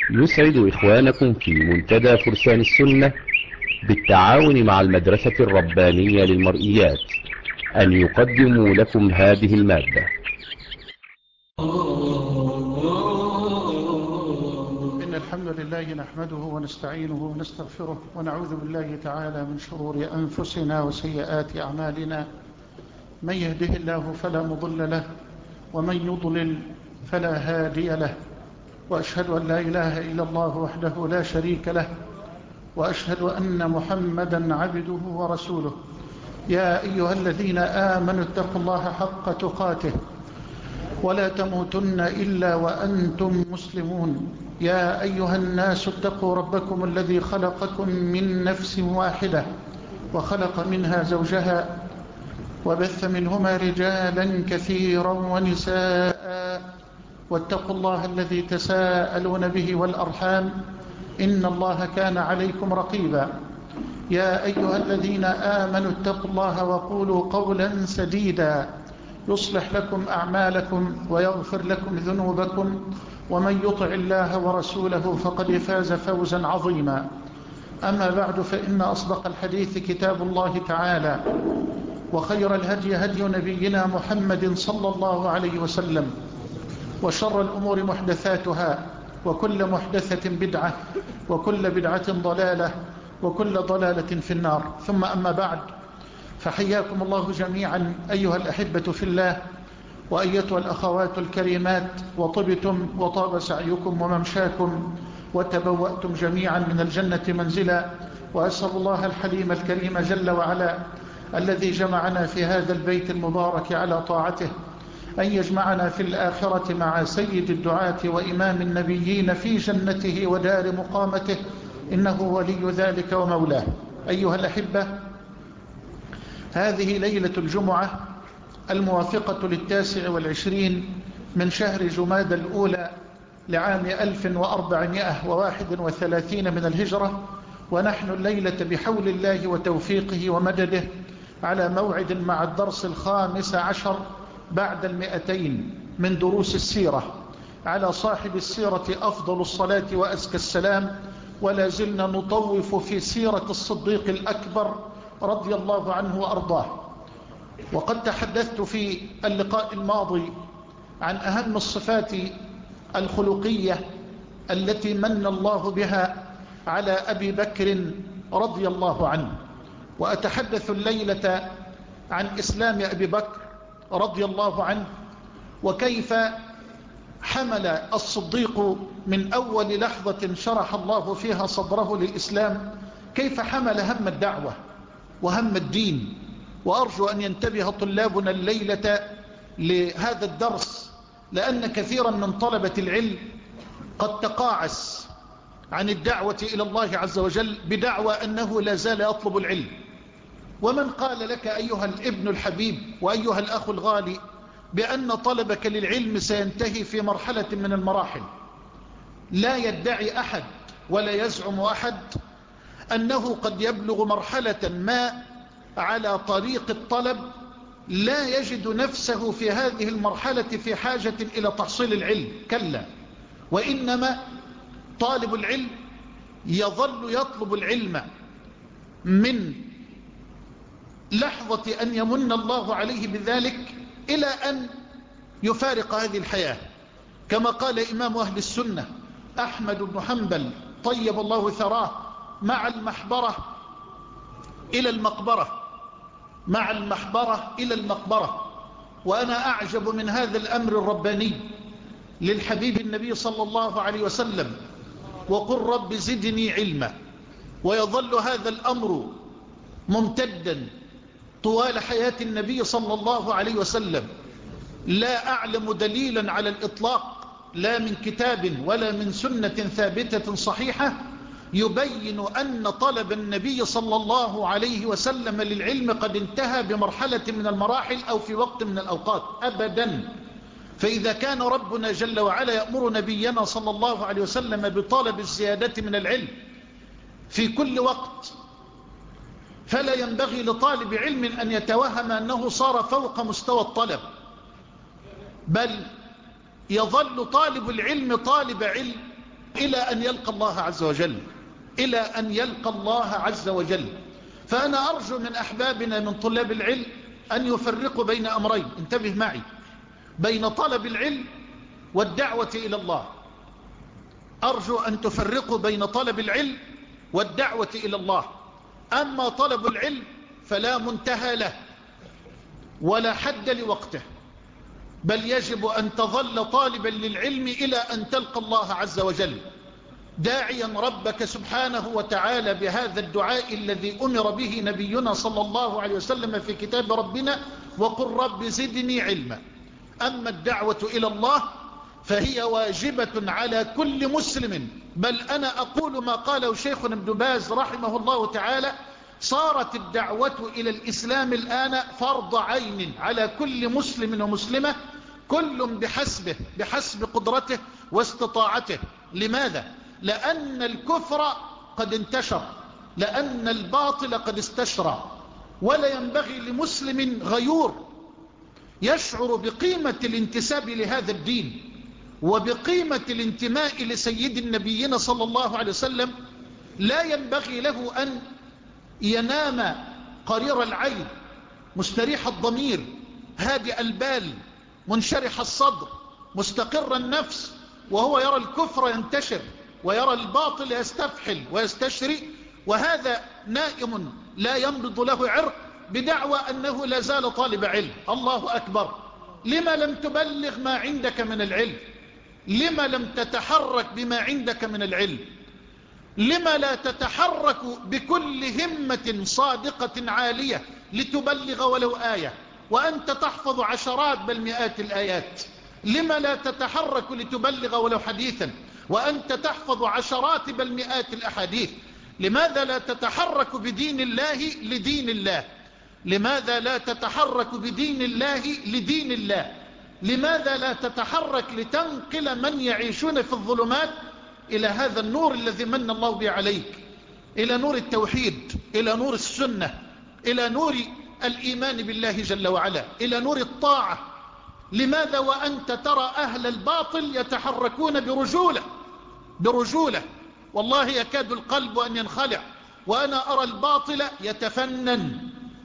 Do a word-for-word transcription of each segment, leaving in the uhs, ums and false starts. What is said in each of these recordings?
يسعد إخوانكم في منتدى فرسان السنة بالتعاون مع المدرسة الربانية للمرئيات أن يقدموا لكم هذه المادة. إن الحمد لله نحمده ونستعينه ونستغفره ونعوذ بالله تعالى من شرور أنفسنا وسيئات أعمالنا. من يهده الله فلا مضل له ومن يضلل فلا هادي له، وأشهد أن لا إله إلا الله وحده لا شريك له، وأشهد أن محمدا عبده ورسوله. يا أيها الذين آمنوا اتقوا الله حق تقاته ولا تموتن إلا وأنتم مسلمون. يا أيها الناس اتقوا ربكم الذي خلقكم من نفس واحدة وخلق منها زوجها وبث منهما رجالا كثيرا ونساء، واتقوا الله الذي تساءلون به والأرحام إن الله كان عليكم رقيبا. يا أيها الذين آمنوا اتقوا الله وقولوا قولا سديدا يصلح لكم أعمالكم ويغفر لكم ذنوبكم، ومن يطع الله ورسوله فقد فاز فوزا عظيما. أما بعد، فإن أصدق الحديث كتاب الله تعالى، وخير الهدي هدي نبينا محمد صلى الله عليه وسلم، وشر الأمور محدثاتها، وكل محدثة بدعة، وكل بدعة ضلالة، وكل ضلالة في النار. ثم أما بعد، فحياكم الله جميعا أيها الأحبة في الله، وأيتها الأخوات الكريمات، وطبتم وطاب سعيكم وممشاكم، وتبوأتم جميعا من الجنة منزلا. وأسأل الله الحليم الكريم جل وعلا الذي جمعنا في هذا البيت المبارك على طاعته أن يجمعنا في الآخرة مع سيد الدعاة وإمام النبيين في جنته ودار مقامته، إنه ولي ذلك ومولاه. أيها الأحبة، هذه ليلة الجمعة الموافقة للتاسع والعشرين من شهر جماد الأولى لعام ألف وأربعمائة وواحد وثلاثين من الهجرة، ونحن الليلة بحول الله وتوفيقه ومدده على موعد مع الدرس الخامس عشر بعد المئتين من دروس السيرة على صاحب السيرة أفضل الصلاة وأزكى السلام. ولا زلنا نطوف في سيرة الصديق الأكبر رضي الله عنه وأرضاه. وقد تحدثت في اللقاء الماضي عن أهم الصفات الخلقية التي من الله بها على أبي بكر رضي الله عنه، وأتحدث الليلة عن إسلام أبي بكر رضي الله عنه، وكيف حمل الصديق من أول لحظة شرح الله فيها صدره للإسلام، كيف حمل هم الدعوة وهم الدين. وأرجو أن ينتبه طلابنا الليلة لهذا الدرس، لأن كثيرا من طلبة العلم قد تقاعس عن الدعوة إلى الله عز وجل بدعوى أنه لا زال يطلب العلم. ومن قال لك أيها الابن الحبيب وأيها الأخ الغالي بأن طلبك للعلم سينتهي في مرحلة من المراحل؟ لا يدعي أحد ولا يزعم أحد أنه قد يبلغ مرحلة ما على طريق الطلب لا يجد نفسه في هذه المرحلة في حاجة إلى تحصيل العلم، كلا، وإنما طالب العلم يظل يطلب العلم من لحظة أن يمن الله عليه بذلك إلى أن يفارق هذه الحياة، كما قال إمام أهل السنة أحمد بن حنبل طيب الله ثراه: مع المحبرة إلى المقبرة، مع المحبرة إلى المقبرة. وأنا أعجب من هذا الأمر الرباني للحبيب النبي صلى الله عليه وسلم: وقل رب زدني علما. ويظل هذا الأمر ممتدا طوال حياة النبي صلى الله عليه وسلم. لا أعلم دليلا على الإطلاق، لا من كتاب ولا من سنة ثابتة صحيحة، يبين أن طلب النبي صلى الله عليه وسلم للعلم قد انتهى بمرحلة من المراحل أو في وقت من الأوقات، أبدا. فإذا كان ربنا جل وعلا يأمر نبينا صلى الله عليه وسلم بطلب الزيادة من العلم في كل وقت، فلا ينبغي لطالب علم أن يتوهم أنه صار فوق مستوى الطلب، بل يظل طالب العلم طالب علم إلى أن يلقى الله عز وجل، إلى أن يلقى الله عز وجل. فأنا أرجو من أحبابنا من طلاب العلم أن يفرقوا بين أمرين، انتبه معي، بين طلب العلم والدعوة إلى الله. أرجو أن تفرقوا بين طلب العلم والدعوة إلى الله. أما طلب العلم فلا منتهى له ولا حد لوقته، بل يجب أن تظل طالبا للعلم إلى أن تلقى الله عز وجل، داعيا ربك سبحانه وتعالى بهذا الدعاء الذي أمر به نبينا صلى الله عليه وسلم في كتاب ربنا: وقل رب زدني علما. أما الدعوة إلى الله فهي واجبة على كل مسلم، بل أنا أقول ما قاله شيخنا ابن باز رحمه الله تعالى: صارت الدعوة إلى الإسلام الآن فرض عين على كل مسلم ومسلمة، كل بحسبه بحسب قدرته واستطاعته. لماذا؟ لأن الكفر قد انتشر، لأن الباطل قد استشرى، ولا ينبغي لمسلم غيور يشعر بقيمة الانتساب لهذا الدين وبقيمة الانتماء لسيد النبيين صلى الله عليه وسلم، لا ينبغي له أن ينام قرير العين مستريح الضمير هادئ البال منشرح الصدر مستقر النفس وهو يرى الكفر ينتشر ويرى الباطل يستفحل ويستشري، وهذا نائم لا ينبض له عرق بدعوى أنه لا زال طالب علم. الله أكبر! لما لم تبلغ ما عندك من العلم؟ لما لم تتحرك بما عندك من العلم؟ لما لا تتحرك بكل همة صادقة عالية لتبلغ ولو آية وأنت تحفظ عشرات بل مئات الآيات؟ لما لا تتحرك لتبلغ ولو حديثا وأنت تحفظ عشرات بل مئات الأحاديث؟ لماذا لا تتحرك بدين الله لدين الله؟ لماذا لا تتحرك بدين الله لدين الله؟ لماذا لا تتحرك لتنقل من يعيشون في الظلمات إلى هذا النور الذي من الله به عليك، إلى نور التوحيد، إلى نور السنة، إلى نور الإيمان بالله جل وعلا، إلى نور الطاعة؟ لماذا وأنت ترى أهل الباطل يتحركون برجولة برجولة والله يكاد القلب أن ينخلع، وأنا أرى الباطل يتفنن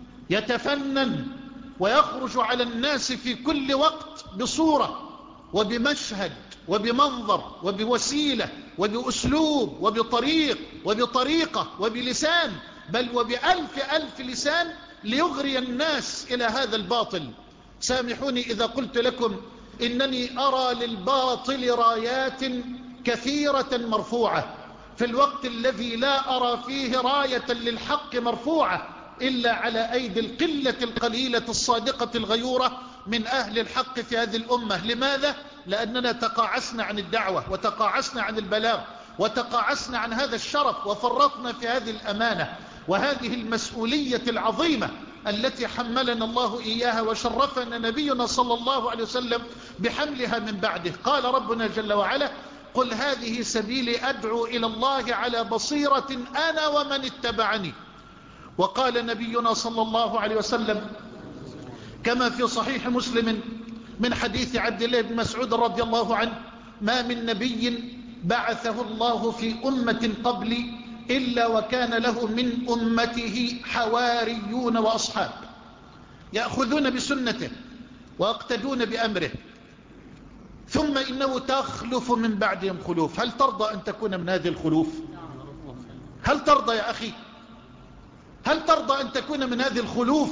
يتفنن ويخرج على الناس في كل وقت بصورة وبمشهد وبمنظر وبوسيلة وبأسلوب وبطريق وبطريقة وبلسان، بل وبألف ألف لسان ليغري الناس إلى هذا الباطل. سامحوني إذا قلت لكم إنني أرى للباطل رايات كثيرة مرفوعة في الوقت الذي لا أرى فيه راية للحق مرفوعة إلا على أيدي القلة القليلة الصادقة الغيورة من أهل الحق في هذه الأمة. لماذا؟ لأننا تقاعسنا عن الدعوة وتقاعسنا عن البلاغ وتقاعسنا عن هذا الشرف وفرطنا في هذه الأمانة وهذه المسؤولية العظيمة التي حملنا الله إياها وشرفنا نبينا صلى الله عليه وسلم بحملها من بعده. قال ربنا جل وعلا: قل هذه سبيلي أدعو إلى الله على بصيرة أنا ومن اتبعني. وقال نبينا صلى الله عليه وسلم كما في صحيح مسلم من حديث عبد الله بن مسعود رضي الله عنه: ما من نبي بعثه الله في أمة قبلي إلا وكان له من أمته حواريون وأصحاب يأخذون بسنته ويقتدون بأمره، ثم إنه تخلف من بعدهم خلوف. هل ترضى أن تكون من هذه الخلوف؟ هل ترضى يا أخي؟ هل ترضى أن تكون من هذه الخلوف؟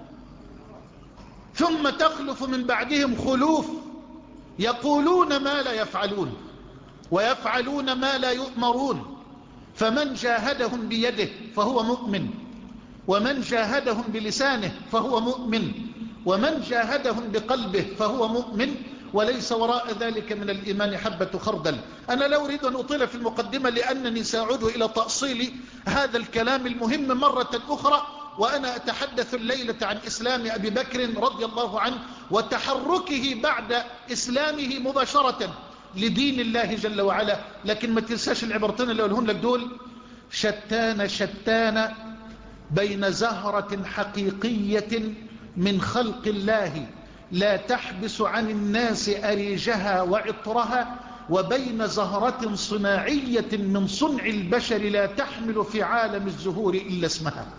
ثم تخلف من بعدهم خلوف يقولون ما لا يفعلون ويفعلون ما لا يؤمرون، فمن جاهدهم بيده فهو مؤمن، ومن جاهدهم بلسانه فهو مؤمن، ومن جاهدهم بقلبه فهو مؤمن، وليس وراء ذلك من الإيمان حبة خردل. أنا لا أريد أن أطيل في المقدمة لأنني سأعود إلى تأصيل هذا الكلام المهم مرة أخرى، وأنا أتحدث الليلة عن إسلام أبي بكر رضي الله عنه وتحركه بعد إسلامه مباشرة لدين الله جل وعلا. لكن ما تنساش العبرتين اللي أقولهم لك دول: شتان شتان بين زهرة حقيقية من خلق الله لا تحبس عن الناس أريجها وعطرها وبين زهرة صناعية من صنع البشر لا تحمل في عالم الزهور إلا اسمها.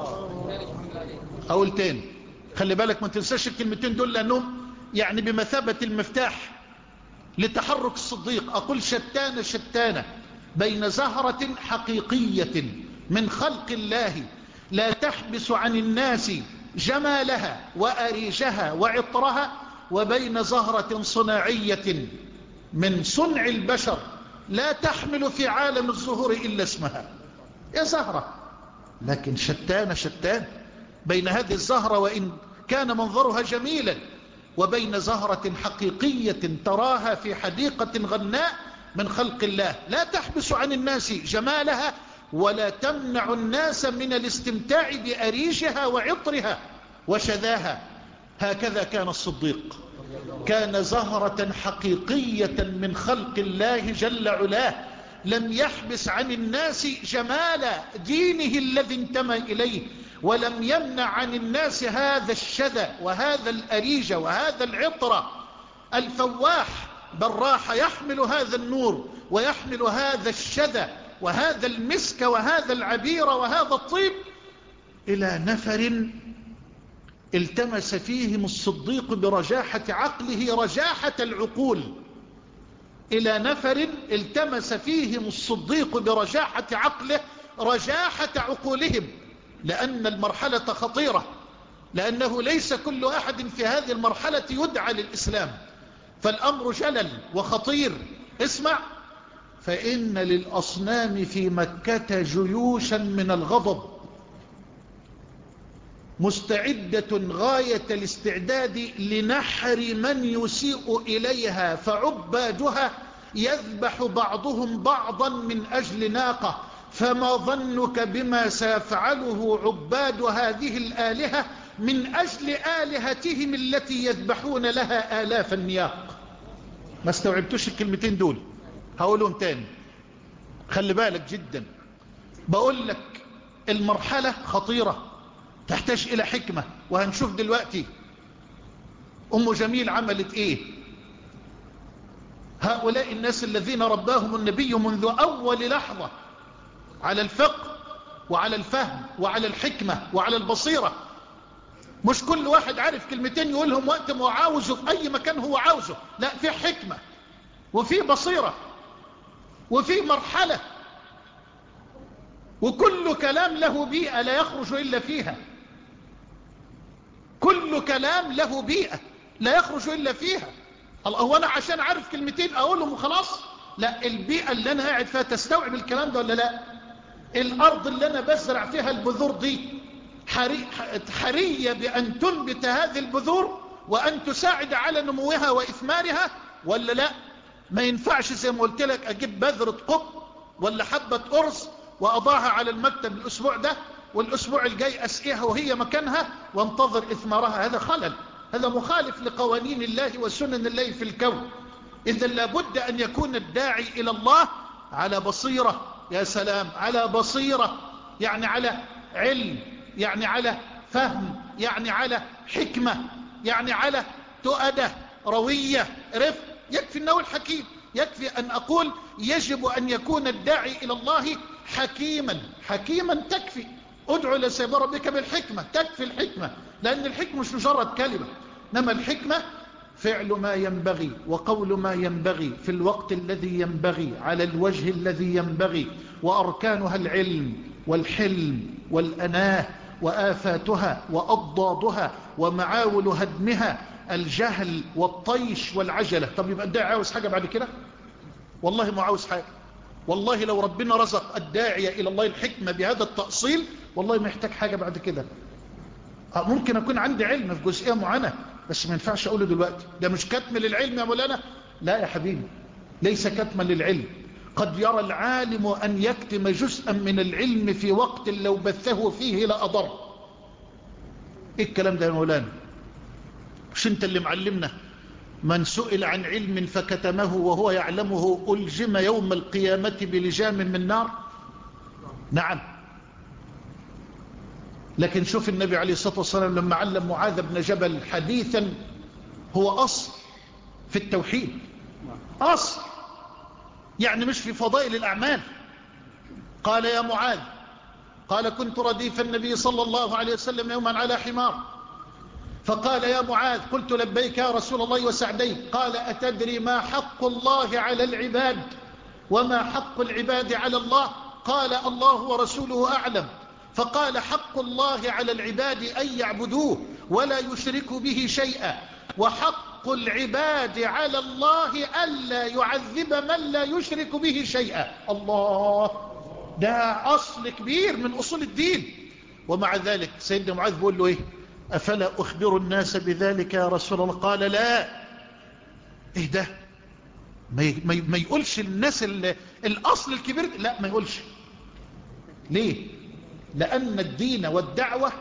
أقول تاني، خلي بالك ما تنساش الكلمتين دول لأنهم يعني بمثابة المفتاح لتحرك الصديق. أقول شتان شتان بين زهرة حقيقية من خلق الله لا تحبس عن الناس جمالها وأريجها وعطرها، وبين زهرة صناعية من صنع البشر لا تحمل في عالم الزهور إلا اسمها. يا زهرة، لكن شتان شتان بين هذه الزهرة وإن كان منظرها جميلا وبين زهرة حقيقية تراها في حديقة غناء من خلق الله لا تحبس عن الناس جمالها ولا تمنع الناس من الاستمتاع بأريجها وعطرها وشذاها. هكذا كان الصديق، كان زهرة حقيقية من خلق الله جل علاه، لم يحبس عن الناس جمال دينه الذي انتمى إليه، ولم يمنع عن الناس هذا الشذى وهذا الأريج وهذا العطر الفواح، بل راح يحمل هذا النور ويحمل هذا الشذى وهذا المسك وهذا العبير وهذا الطيب إلى نفر التمس فيهم الصديق برجاحة عقله رجاحة العقول، إلى نفر التمس فيهم الصديق برجاحة عقله رجاحة عقولهم، لأن المرحلة خطيرة، لأنه ليس كل أحد في هذه المرحلة يدعى للإسلام، فالأمر جلل وخطير. اسمع، فإن للأصنام في مكة جيوشا من الغضب مستعدة غاية الاستعداد لنحر من يسيء إليها، فعبادها يذبح بعضهم بعضا من أجل ناقة، فما ظنك بما سيفعله عباد هذه الآلهة من أجل آلهتهم التي يذبحون لها آلاف النياق. ما استوعبتوش الكلمتين دول، هقولهم تاني، خلي بالك جدا. بقول لك المرحلة خطيرة تحتاج إلى حكمة، وهنشوف دلوقتي أم جميل عملت إيه. هؤلاء الناس الذين رباهم النبي منذ أول لحظة على الفقه وعلى الفهم وعلى الحكمة وعلى البصيرة، مش كل واحد عارف كلمتين يقولهم وقت ما عاوزه في أي مكان هو عاوزه، لا، في حكمة وفي بصيرة وفي مرحلة، وكل كلام له بيئة لا يخرج إلا فيها، كل كلام له بيئة لا يخرج إلا فيها. هو أنا عشان عارف كلمتين أقولهم وخلاص؟ لا، البيئة اللي أنا قاعد فيها تستوعب الكلام ده ولا لا؟ الأرض اللي أنا بزرع فيها البذور دي حري... حرية بأن تنبت هذه البذور وأن تساعد على نموها وإثمارها ولا لا؟ ما ينفعش زي ما قلت لك أجيب بذرة قط ولا حبة أرز وأضعها على المكتب الأسبوع ده والأسبوع الجاي أسقيها وهي مكانها وانتظر إثمارها. هذا خلل، هذا مخالف لقوانين الله وسنن الله في الكون. إذا لابد أن يكون الداعي إلى الله على بصيرة. يا سلام، على بصيرة، يعني على علم، يعني على فهم، يعني على حكمة، يعني على تؤدة روية رفق. يكفي أنه الحكيم، يكفي أن أقول يجب أن يكون الداعي إلى الله حكيما. حكيما تكفي. ادعو إلى سبيل ربك بالحكمة، تكفي الحكمة، لأن الحكمة مش مجرد كلمة، إنما الحكمة فعل ما ينبغي وقول ما ينبغي في الوقت الذي ينبغي على الوجه الذي ينبغي، وأركانها العلم والحلم والأناه، وآفاتها وأضدادها ومعاول هدمها الجهل والطيش والعجلة. طب يبقى الداعي عاوز حاجة بعد كده؟ والله ما عاوز حاجة. والله لو ربنا رزق الداعية إلى الله الحكمة بهذا التأصيل والله ما يحتاج حاجة بعد كده. ممكن أكون عندي علم في جزئية معينة بس ما ينفعش أقوله دلوقتي، ده مش كتم للعلم يا مولانا. لا يا حبيبي، ليس كتما للعلم. قد يرى العالم أن يكتم جزءا من العلم في وقت لو بثه فيه لأضر. إيه الكلام ده يا مولانا؟ مش أنت اللي معلمنا من سئل عن علم فكتمه وهو يعلمه ألجم يوم القيامة بلجام من نار؟ نعم. لكن شوف النبي عليه الصلاة والسلام لما علم معاذ بن جبل حديثا هو أصل في التوحيد، أصل يعني مش في فضائل الأعمال. قال يا معاذ، قال كنت رديف النبي صلى الله عليه وسلم يوما على حمار، فقال يا معاذ، قلت لبيك يا رسول الله وسعديك، قال أتدري ما حق الله على العباد وما حق العباد على الله؟ قال الله ورسوله أعلم. فقال حق الله على العباد أن يعبدوه ولا يشركوا به شيئا، وحق العباد على الله ألا يعذب من لا يشرك به شيئا. الله، ده أصل كبير من أصول الدين. ومع ذلك سيدنا معاذ بيقول له إيه؟ أفلا أخبر الناس بذلك يا رسول الله؟ قال لا. إيه ده؟ ما يقولش الناس الأصل الكبير، لا ما يقولش. ليه؟ لأن الدين والدعوة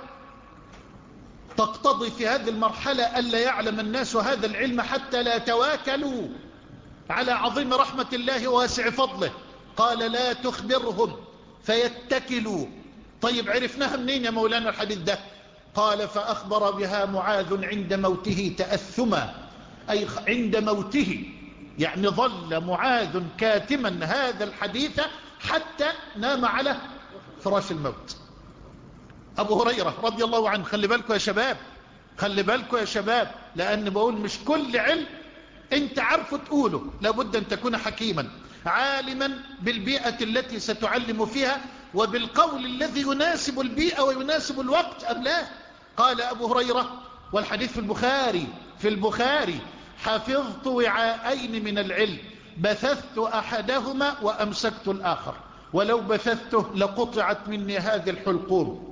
تقتضي في هذه المرحلة ألا يعلم الناس هذا العلم حتى لا يتواكلوا على عظيم رحمة الله وواسع فضله. قال لا تخبرهم فيتكلوا. طيب عرفناها منين يا مولانا الحديث ده؟ قال فأخبر بها معاذ عند موته تأثما، أي عند موته، يعني ظل معاذ كاتما هذا الحديث حتى نام على فراش الموت. أبو هريرة رضي الله عنه، خلي بالكم يا شباب، خلي بالكم يا شباب، لأن بقول مش كل علم انت عارفه تقوله، لابد أن تكون حكيما عالما بالبيئة التي ستعلم فيها وبالقول الذي يناسب البيئة ويناسب الوقت أم لا. قال أبو هريرة، والحديث في البخاري في البخاري حفظت وعاءين من العلم، بثثت أحدهما وأمسكت الآخر، ولو بثثته لقطعت مني هذه الحلقوم.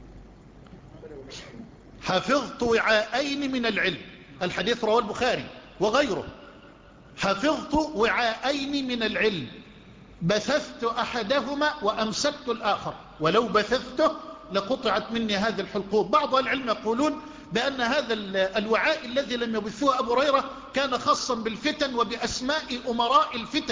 حفظت وعاءين من العلم، الحديث رواه البخاري وغيره. حفظت وعاءين من العلم، بثثت أحدهما وأمسكت الآخر، ولو بثثته لقطعت مني هذه الحلقوم. بعض العلم يقولون بأن هذا الوعاء الذي لم يبثوه أبو هريرة كان خاصا بالفتن وبأسماء أمراء الفتن،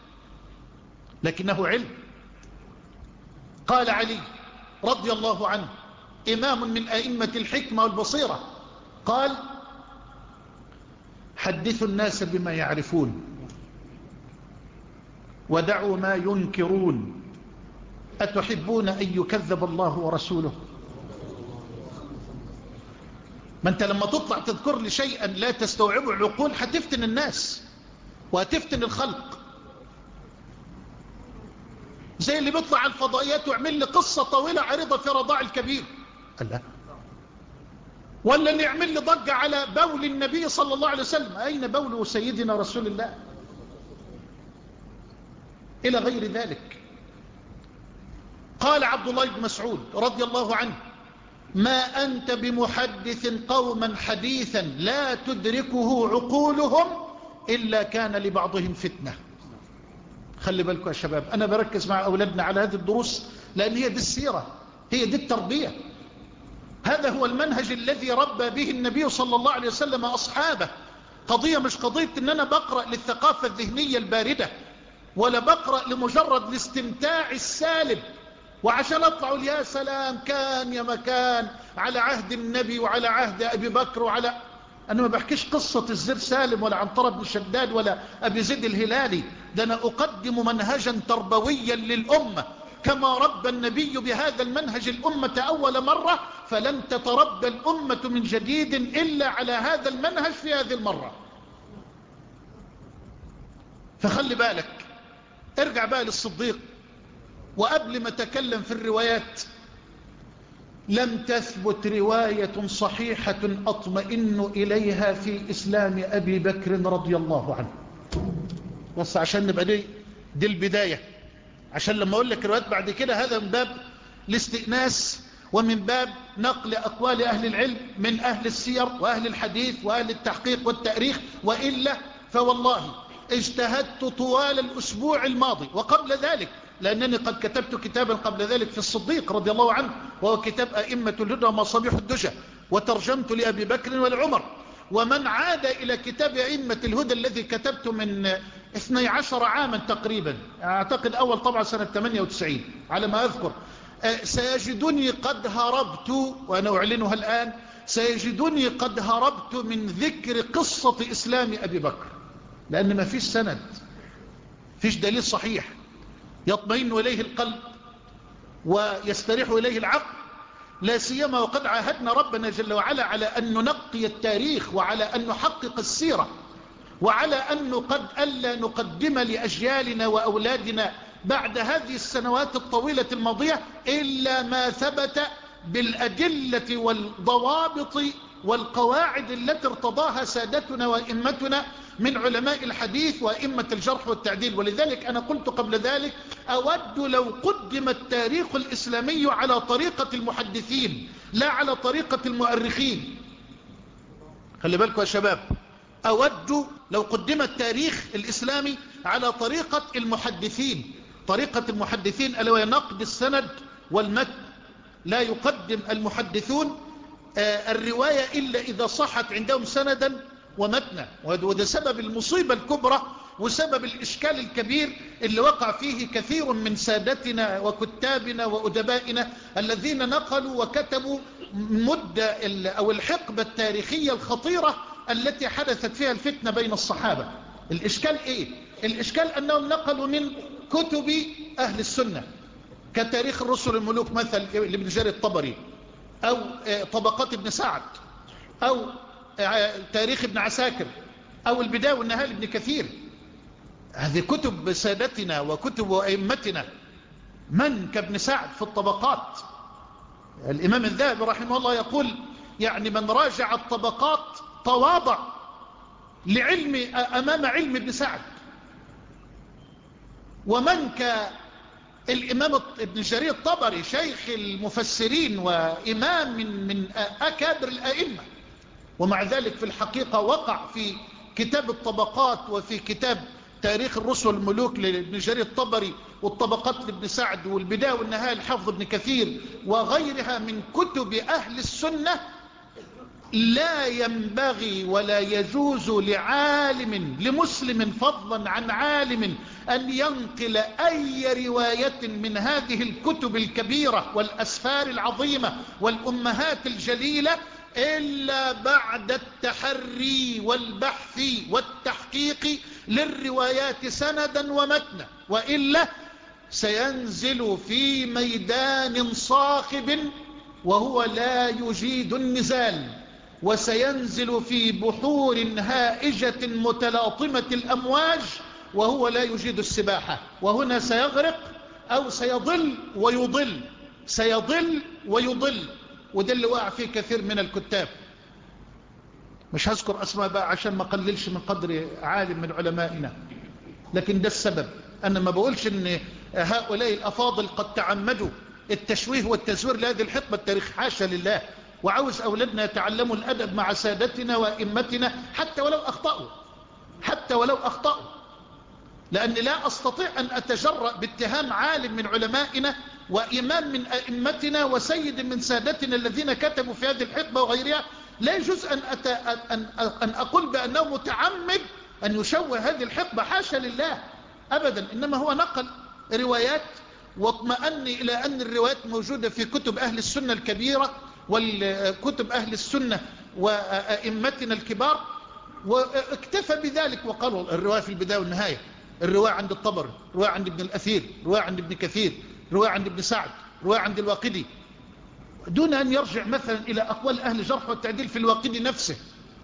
لكنه علم. قال علي رضي الله عنه، إمام من أئمة الحكمة والبصيرة، قال حدثوا الناس بما يعرفون ودعوا ما ينكرون، أتحبون أن يكذب الله ورسوله؟ ما أنت لما تطلع تذكر لي شيئا لا تستوعبه العقول هتفتن الناس وهتفتن الخلق. زي اللي بيطلع على الفضائيات ويعمل لي قصة طويلة عريضة في رضاع الكبير، لا. ولا اللي يعمل لي ضجة على بول النبي صلى الله عليه وسلم، أين بول سيدنا رسول الله؟ إلى غير ذلك. قال عبد الله بن مسعود رضي الله عنه، ما أنت بمحدث قوما حديثا لا تدركه عقولهم إلا كان لبعضهم فتنة. خلي بالكم يا شباب، أنا بركز مع أولادنا على هذه الدروس لأن هي دي السيرة، هي دي التربية. هذا هو المنهج الذي ربى به النبي صلى الله عليه وسلم أصحابه. قضية مش قضية أن أنا بقرأ للثقافة الذهنية الباردة، ولا بقرأ لمجرد الاستمتاع السالب وعشان أطلعوا يا سلام كان يا مكان على عهد النبي وعلى عهد أبي بكر وعلى. أنا ما بحكيش قصة الزر سالم ولا عنترة بن شداد ولا أبي زيد الهلالي، ده أنا أقدم منهجا تربويا للأمة كما ربى النبي بهذا المنهج الأمة أول مرة، فلن تتربى الأمة من جديد إلا على هذا المنهج في هذه المرة. فخلي بالك، ارجع بقى للصديق. وقبل ما تكلم في الروايات، لم تثبت رواية صحيحة أطمئن إليها في إسلام أبي بكر رضي الله عنه. بس عشان نبقى دي, دي البداية، عشان لما أقول لك روايات بعد كده هذا من باب الاستئناس ومن باب نقل أقوال أهل العلم من أهل السير وأهل الحديث وأهل التحقيق والتاريخ. وإلا فوالله اجتهدت طوال الأسبوع الماضي وقبل ذلك، لأنني قد كتبت كتابا قبل ذلك في الصديق رضي الله عنه، وهو كتاب أئمة الهدى ومصابيح الدجى، وترجمت لأبي بكر والعمر. ومن عاد إلى كتاب أئمة الهدى الذي كتبت من اثني عشر عاما تقريبا، أعتقد أول طبعا سنة ثمانية وتسعين على ما أذكر، سيجدني قد هربت، وأنا أعلنها الآن، سيجدني قد هربت من ذكر قصة إسلام أبي بكر، لأن ما فيش سند. فيش دليل صحيح يطمئن إليه القلب ويستريح إليه العقل، لا سيما وقد عاهدنا ربنا جل وعلا على أن ننقي التاريخ، وعلى أن نحقق السيرة، وعلى أن قد ألا نقدم لأجيالنا وأولادنا بعد هذه السنوات الطويلة الماضية إلا ما ثبت بالأدلة والضوابط والقواعد التي ارتضاها سادتنا وإمتنا من علماء الحديث وإمة الجرح والتعديل. ولذلك أنا قلت قبل ذلك أود لو قدم التاريخ الإسلامي على طريقة المحدثين لا على طريقة المؤرخين. خلي بالكم يا شباب، أود لو قدم التاريخ الإسلامي على طريقة المحدثين، طريقة المحدثين ألا وهي نقد السند والمتن. لا يقدم المحدثون الرواية إلا إذا صحت عندهم سندا ومتنا، وده سبب المصيبة الكبرى وسبب الإشكال الكبير اللي وقع فيه كثير من سادتنا وكتابنا وأدبائنا الذين نقلوا وكتبوا مدة أو الحقبة التاريخية الخطيرة التي حدثت فيها الفتنة بين الصحابة. الإشكال إيه؟ الإشكال أنهم نقلوا من كتب أهل السنة كتاريخ الرسل الملوك مثل لابن جرير الطبري، أو طبقات ابن سعد، أو تاريخ ابن عساكر، أو البداية والنهاية لابن كثير. هذه كتب سادتنا وكتب أئمتنا. من كابن سعد في الطبقات؟ الإمام الذهبي رحمه الله يقول يعني من راجع الطبقات تواضع لعلم أمام علم ابن سعد. ومن كالإمام ابن جرير الطبري شيخ المفسرين وإمام من, من أكابر الأئمة، ومع ذلك في الحقيقة وقع في كتاب الطبقات وفي كتاب تاريخ الرسل الملوك لابن جرير الطبري والطبقات لابن سعد والبداية والنهاية لحافظ ابن كثير وغيرها من كتب أهل السنة. لا ينبغي ولا يجوز لعالم لمسلم فضلا عن عالم أن ينقل أي رواية من هذه الكتب الكبيرة والأسفار العظيمة والأمهات الجليلة إلا بعد التحري والبحث والتحقيق للروايات سندا ومتنا، وإلا سينزل في ميدان صاخب وهو لا يجيد النزال، وسينزل في بحور هائجة متلاطمة الأمواج وهو لا يجيد السباحة، وهنا سيغرق أو سيضل ويضل، سيضل ويضل. وده اللي وقع فيه كثير من الكتاب. مش هذكر أسماء بقى عشان ما قللش من قدر عالم من علمائنا، لكن ده السبب. أنا ما بقولش أن هؤلاء الأفاضل قد تعمدوا التشويه والتزوير لهذه الحقبة التاريخ، حاشا لله. وعاوز أولادنا يتعلموا الأدب مع سادتنا وإمتنا حتى ولو أخطأوا، حتى ولو أخطأوا، لأني لا أستطيع أن أتجرأ باتهام عالم من علمائنا وإمام من أئمتنا وسيد من سادتنا الذين كتبوا في هذه الحقبة وغيرها. لا يجوز أن, أت... أن... أن أقول بأنه متعمد أن يشوه هذه الحقبة، حاشا لله أبدا. إنما هو نقل روايات واطمأن إلى أن الروايات موجودة في كتب أهل السنة الكبيرة والكتب أهل السنة وأئمتنا الكبار، واكتفى بذلك وقالوا الرواية في البداية والنهاية، الرواية عند الطبري، الرواية عند ابن الأثير، الرواية عند ابن كثير، الرواية عند ابن سعد، الرواية عند الواقدي، دون أن يرجع مثلا إلى أقوال أهل الجرح والتعديل في الواقدي نفسه،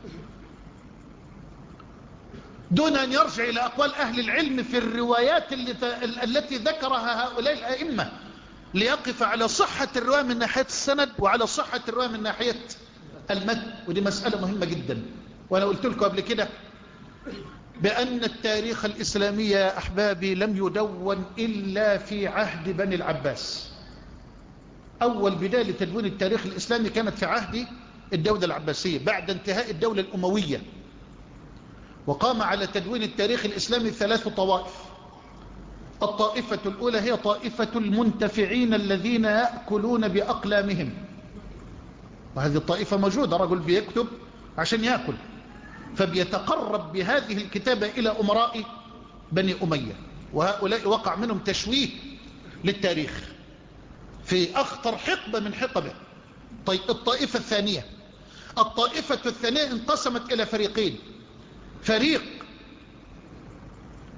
دون أن يرجع إلى أقوال أهل العلم في الروايات التي ذكرها هؤلاء الأئمة، ليقف على صحة الرواية من ناحية السند وعلى صحة الرواية من ناحية المتن. ودي مسألة مهمة جدا. وأنا قلت لكم قبل كده بأن التاريخ الإسلامي يا أحبابي لم يدون إلا في عهد بني العباس. أول بداية لتدوين التاريخ الإسلامي كانت في عهد الدولة العباسية بعد انتهاء الدولة الأموية. وقام على تدوين التاريخ الإسلامي ثلاث طوائف. الطائفة الأولى هي طائفة المنتفعين الذين يأكلون بأقلامهم، وهذه الطائفة موجودة، رجل بيكتب عشان يأكل، فبيتقرب بهذه الكتابة إلى أمراء بني أمية، وهؤلاء وقع منهم تشويه للتاريخ في أخطر حقبة من حقبه. طيب الطائفة الثانية، الطائفة الثانية انقسمت إلى فريقين. فريق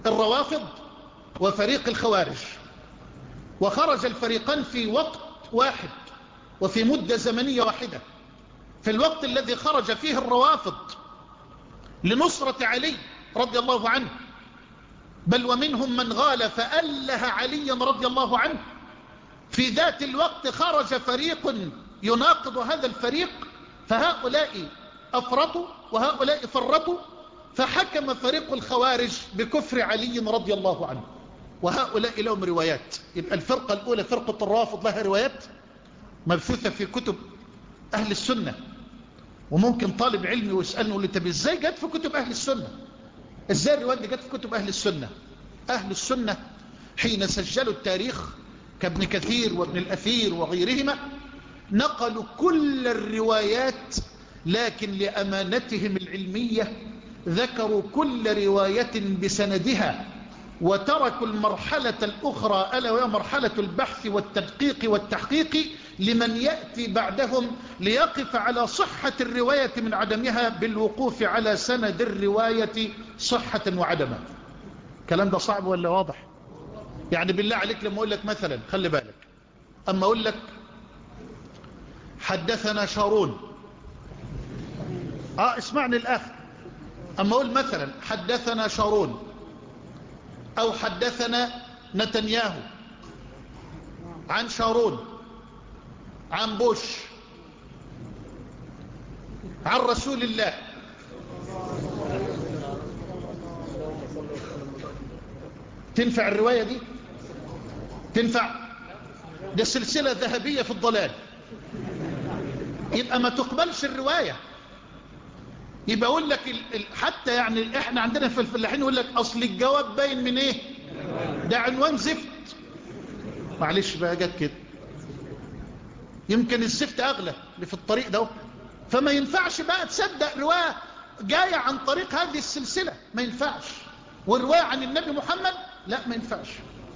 الروافض وفريق الخوارج، وخرج الفريقان في وقت واحد وفي مدة زمنية واحدة. في الوقت الذي خرج فيه الروافض لنصرة علي رضي الله عنه، بل ومنهم من غال فأله عليا رضي الله عنه، في ذات الوقت خرج فريق يناقض هذا الفريق، فهؤلاء أفرطوا وهؤلاء فرطوا، فحكم فريق الخوارج بكفر علي رضي الله عنه، وهؤلاء لهم روايات. يبقى الفرقة الأولى فرقة الرافض لها روايات مبثوثة في كتب أهل السنة، وممكن طالب علمي ويسألني يقول لي طب ازاي جت في كتب أهل السنة؟ ازاي الروايات دي جت في كتب أهل السنة؟ أهل السنة حين سجلوا التاريخ كابن كثير وابن الأثير وغيرهما نقلوا كل الروايات، لكن لأمانتهم العلمية ذكروا كل رواية بسندها، وتركوا المرحلة الأخرى ألا وهي مرحلة البحث والتدقيق والتحقيق لمن يأتي بعدهم ليقف على صحة الرواية من عدمها بالوقوف على سند الرواية صحة وعدمها. الكلام ده صعب ولا واضح؟ يعني بالله عليك لما أقول لك مثلا، خلي بالك، أما أقول لك حدثنا شارون، آه اسمعني الآخر، أما أقول مثلا حدثنا شارون أو حدثنا نتنياهو عن شارون عن بوش عن رسول الله، تنفع الرواية دي؟ تنفع؟ ده سلسلة ذهبية في الضلال، يبقى ما تقبلش الرواية. يبقى اقول لك حتى يعني احنا عندنا في الفلاحين يقول لك اصل الجواب باين من ايه؟ ده عنوان زفت. معلش بقى جت كده، يمكن الزفت اغلى اللي في الطريق ده، فما ينفعش بقى تصدق رواية جاية عن طريق هذه السلسلة، ما ينفعش. والرواية عن النبي محمد لا ما ينفعش.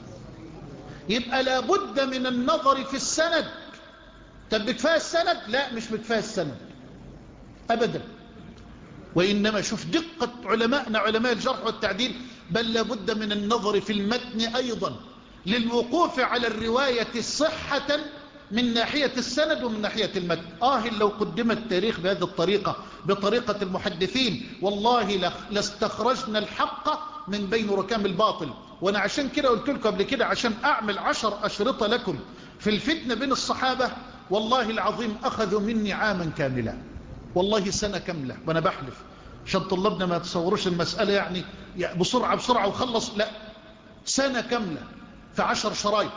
يبقى لابد من النظر في السند. طب بكفاية السند؟ لا مش بكفاية السند ابدا، وإنما شوف دقة علماءنا علماء الجرح والتعديل، بل لابد من النظر في المتن أيضا للوقوف على الرواية صحة من ناحية السند ومن ناحية المتن. آه لو قدم التاريخ بهذه الطريقة بطريقة المحدثين والله لاستخرجنا الحق من بين ركام الباطل. وأنا عشان كده قلت لكم قبل كده عشان أعمل عشر أشرطة لكم في الفتنة بين الصحابة، والله العظيم أخذوا مني عاما كاملا، والله سنة كاملة، وانا بحلف عشان طلابنا ما يتصوروش المسألة يعني بسرعة بسرعة وخلص، لا سنة كاملة في عشر شرايط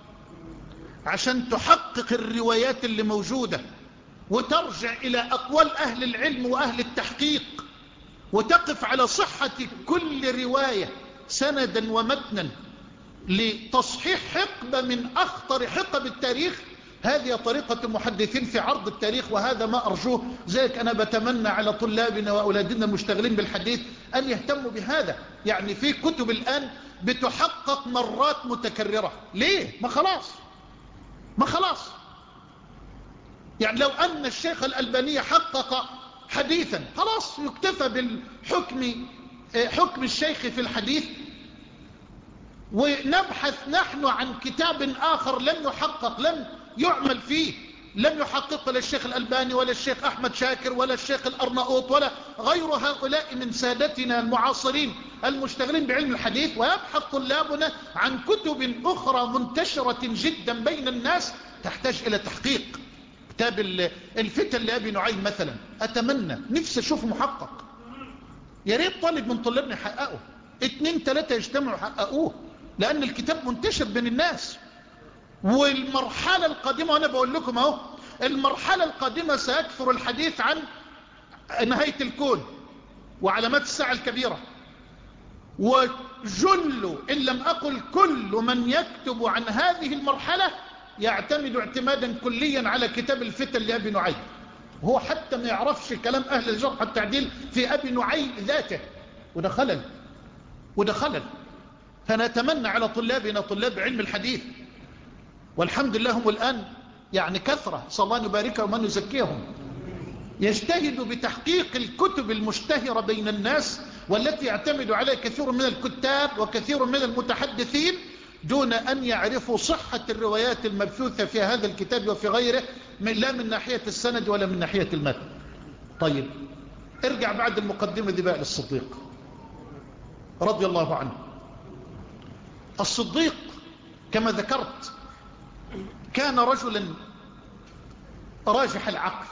عشان تحقق الروايات اللي موجودة وترجع إلى أقوال أهل العلم وأهل التحقيق وتقف على صحة كل رواية سندا ومتنا لتصحيح حقبة من أخطر حقب التاريخ. هذه طريقة المحدثين في عرض التاريخ، وهذا ما أرجوه. زيك أنا بتمنى على طلابنا وأولادنا المشتغلين بالحديث أن يهتموا بهذا. يعني في كتب الآن بتحقق مرات متكررة، ليه؟ ما خلاص ما خلاص يعني لو أن الشيخ الألباني حقق حديثا خلاص يكتفى بالحكم، حكم الشيخ في الحديث، ونبحث نحن عن كتاب آخر لم يحقق، لم يعمل فيه، لم يحقق لا الشيخ الألباني ولا الشيخ أحمد شاكر ولا الشيخ الأرناؤوط ولا غير هؤلاء من سادتنا المعاصرين المشتغلين بعلم الحديث. ويبحث طلابنا عن كتب أخرى منتشرة جدا بين الناس تحتاج إلى تحقيق. كتاب الفتن لأبي نعيم مثلا، أتمنى نفسي أشوفه محقق، يا ريت طالب من طلابنا يحققه، اتنين ثلاثة يجتمعوا يحققوه، لأن الكتاب منتشر بين الناس. والمرحلة القادمة، وأنا بقول لكم اهو، المرحلة القادمة سيكثر الحديث عن نهاية الكون وعلامات الساعة الكبيرة، وجل إن لم أقل كل من يكتب عن هذه المرحلة يعتمد اعتمادا كليا على كتاب الفتن لأبي نعيم، وهو حتى ما يعرفش كلام أهل الجرح والتعديل في أبي نعيم ذاته، وده خلل وده خلل. فنتمنى على طلابنا طلاب علم الحديث، والحمد لله هم الآن يعني كثرة، صلى الله يباركهم ومن يزكيهم، يجتهدوا بتحقيق الكتب المشتهرة بين الناس والتي يعتمد عليها كثير من الكتاب وكثير من المتحدثين دون أن يعرفوا صحة الروايات المبثوثة في هذا الكتاب وفي غيره، من لا من ناحية السند ولا من ناحية المتن. طيب ارجع بعد المقدمة دي بقى للصديق رضي الله عنه. الصديق كما ذكرت كان رجلا راجح العقل،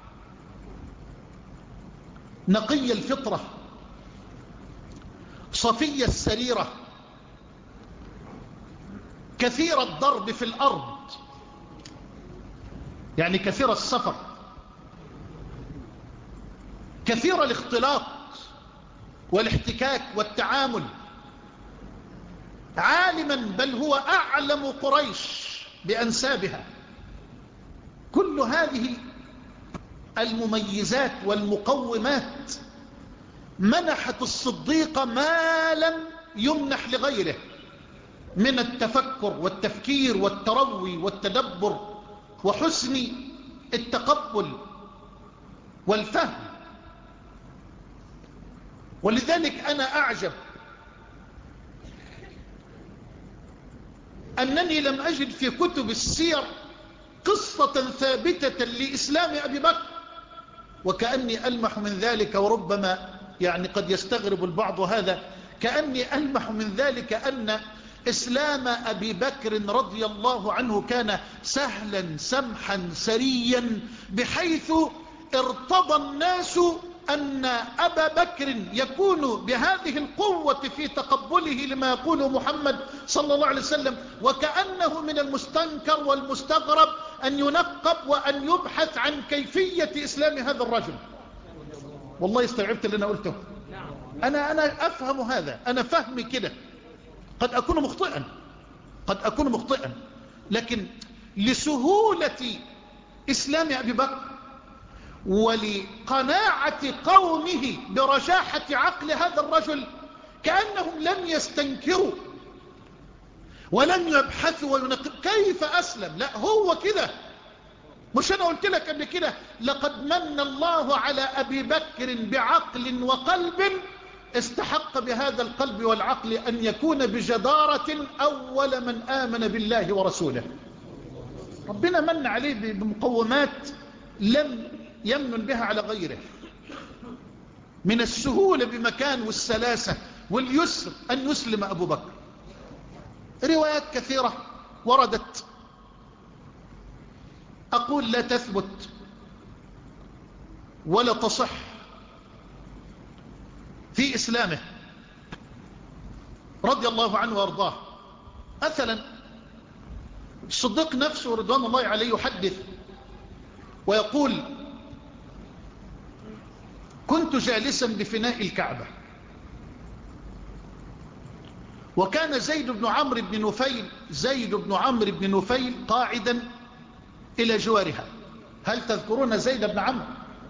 نقي الفطرة، صفي السريرة، كثير الضرب في الأرض، يعني كثير السفر، كثير الاختلاط والاحتكاك والتعامل، عالما بل هو أعلم قريش بأنسابها. كل هذه المميزات والمقومات منحت الصديق ما لم يمنح لغيره من التفكر والتفكير والتروي والتدبر وحسن التقبل والفهم. ولذلك أنا أعجب أنني لم أجد في كتب السير قصة ثابتة لإسلام أبي بكر، وكأني ألمح من ذلك، وربما يعني قد يستغرب البعض هذا، كأني ألمح من ذلك أن إسلام أبي بكر رضي الله عنه كان سهلا سمحا سريا، بحيث ارتضى الناس أن أبا بكر يكون بهذه القوة في تقبله لما يقول محمد صلى الله عليه وسلم، وكأنه من المستنكر والمستغرب أن ينقب وأن يبحث عن كيفية إسلام هذا الرجل. والله استوعبت اللي أنا قلته. أنا, أنا أفهم هذا، أنا فهمي كده، قد أكون مخطئا قد أكون مخطئا لكن لسهولة إسلام أبي بكر ولقناعة قومه برجاحة عقل هذا الرجل كأنهم لم يستنكروا ولم يبحثوا وينقبوا كيف أسلم. لا، هو كده. مش أنا قلت لك قبل كده لقد من الله على أبي بكر بعقل وقلب استحق بهذا القلب والعقل أن يكون بجدارة أول من آمن بالله ورسوله. ربنا من عليه بمقومات لم يمن بها على غيره، من السهولة بمكان والسلاسة واليسر أن يسلم أبو بكر. روايات كثيرة وردت، أقول لا تثبت ولا تصح في إسلامه رضي الله عنه وارضاه. مثلا الصديق نفسه رضوان الله عليه يحدث ويقول: كنت جالسا بفناء الكعبة، وكان زيد بن عمرو بن نفيل زيد بن عمرو بن نفيل قاعدا إلى جوارها. هل تذكرون زيد بن عمرو؟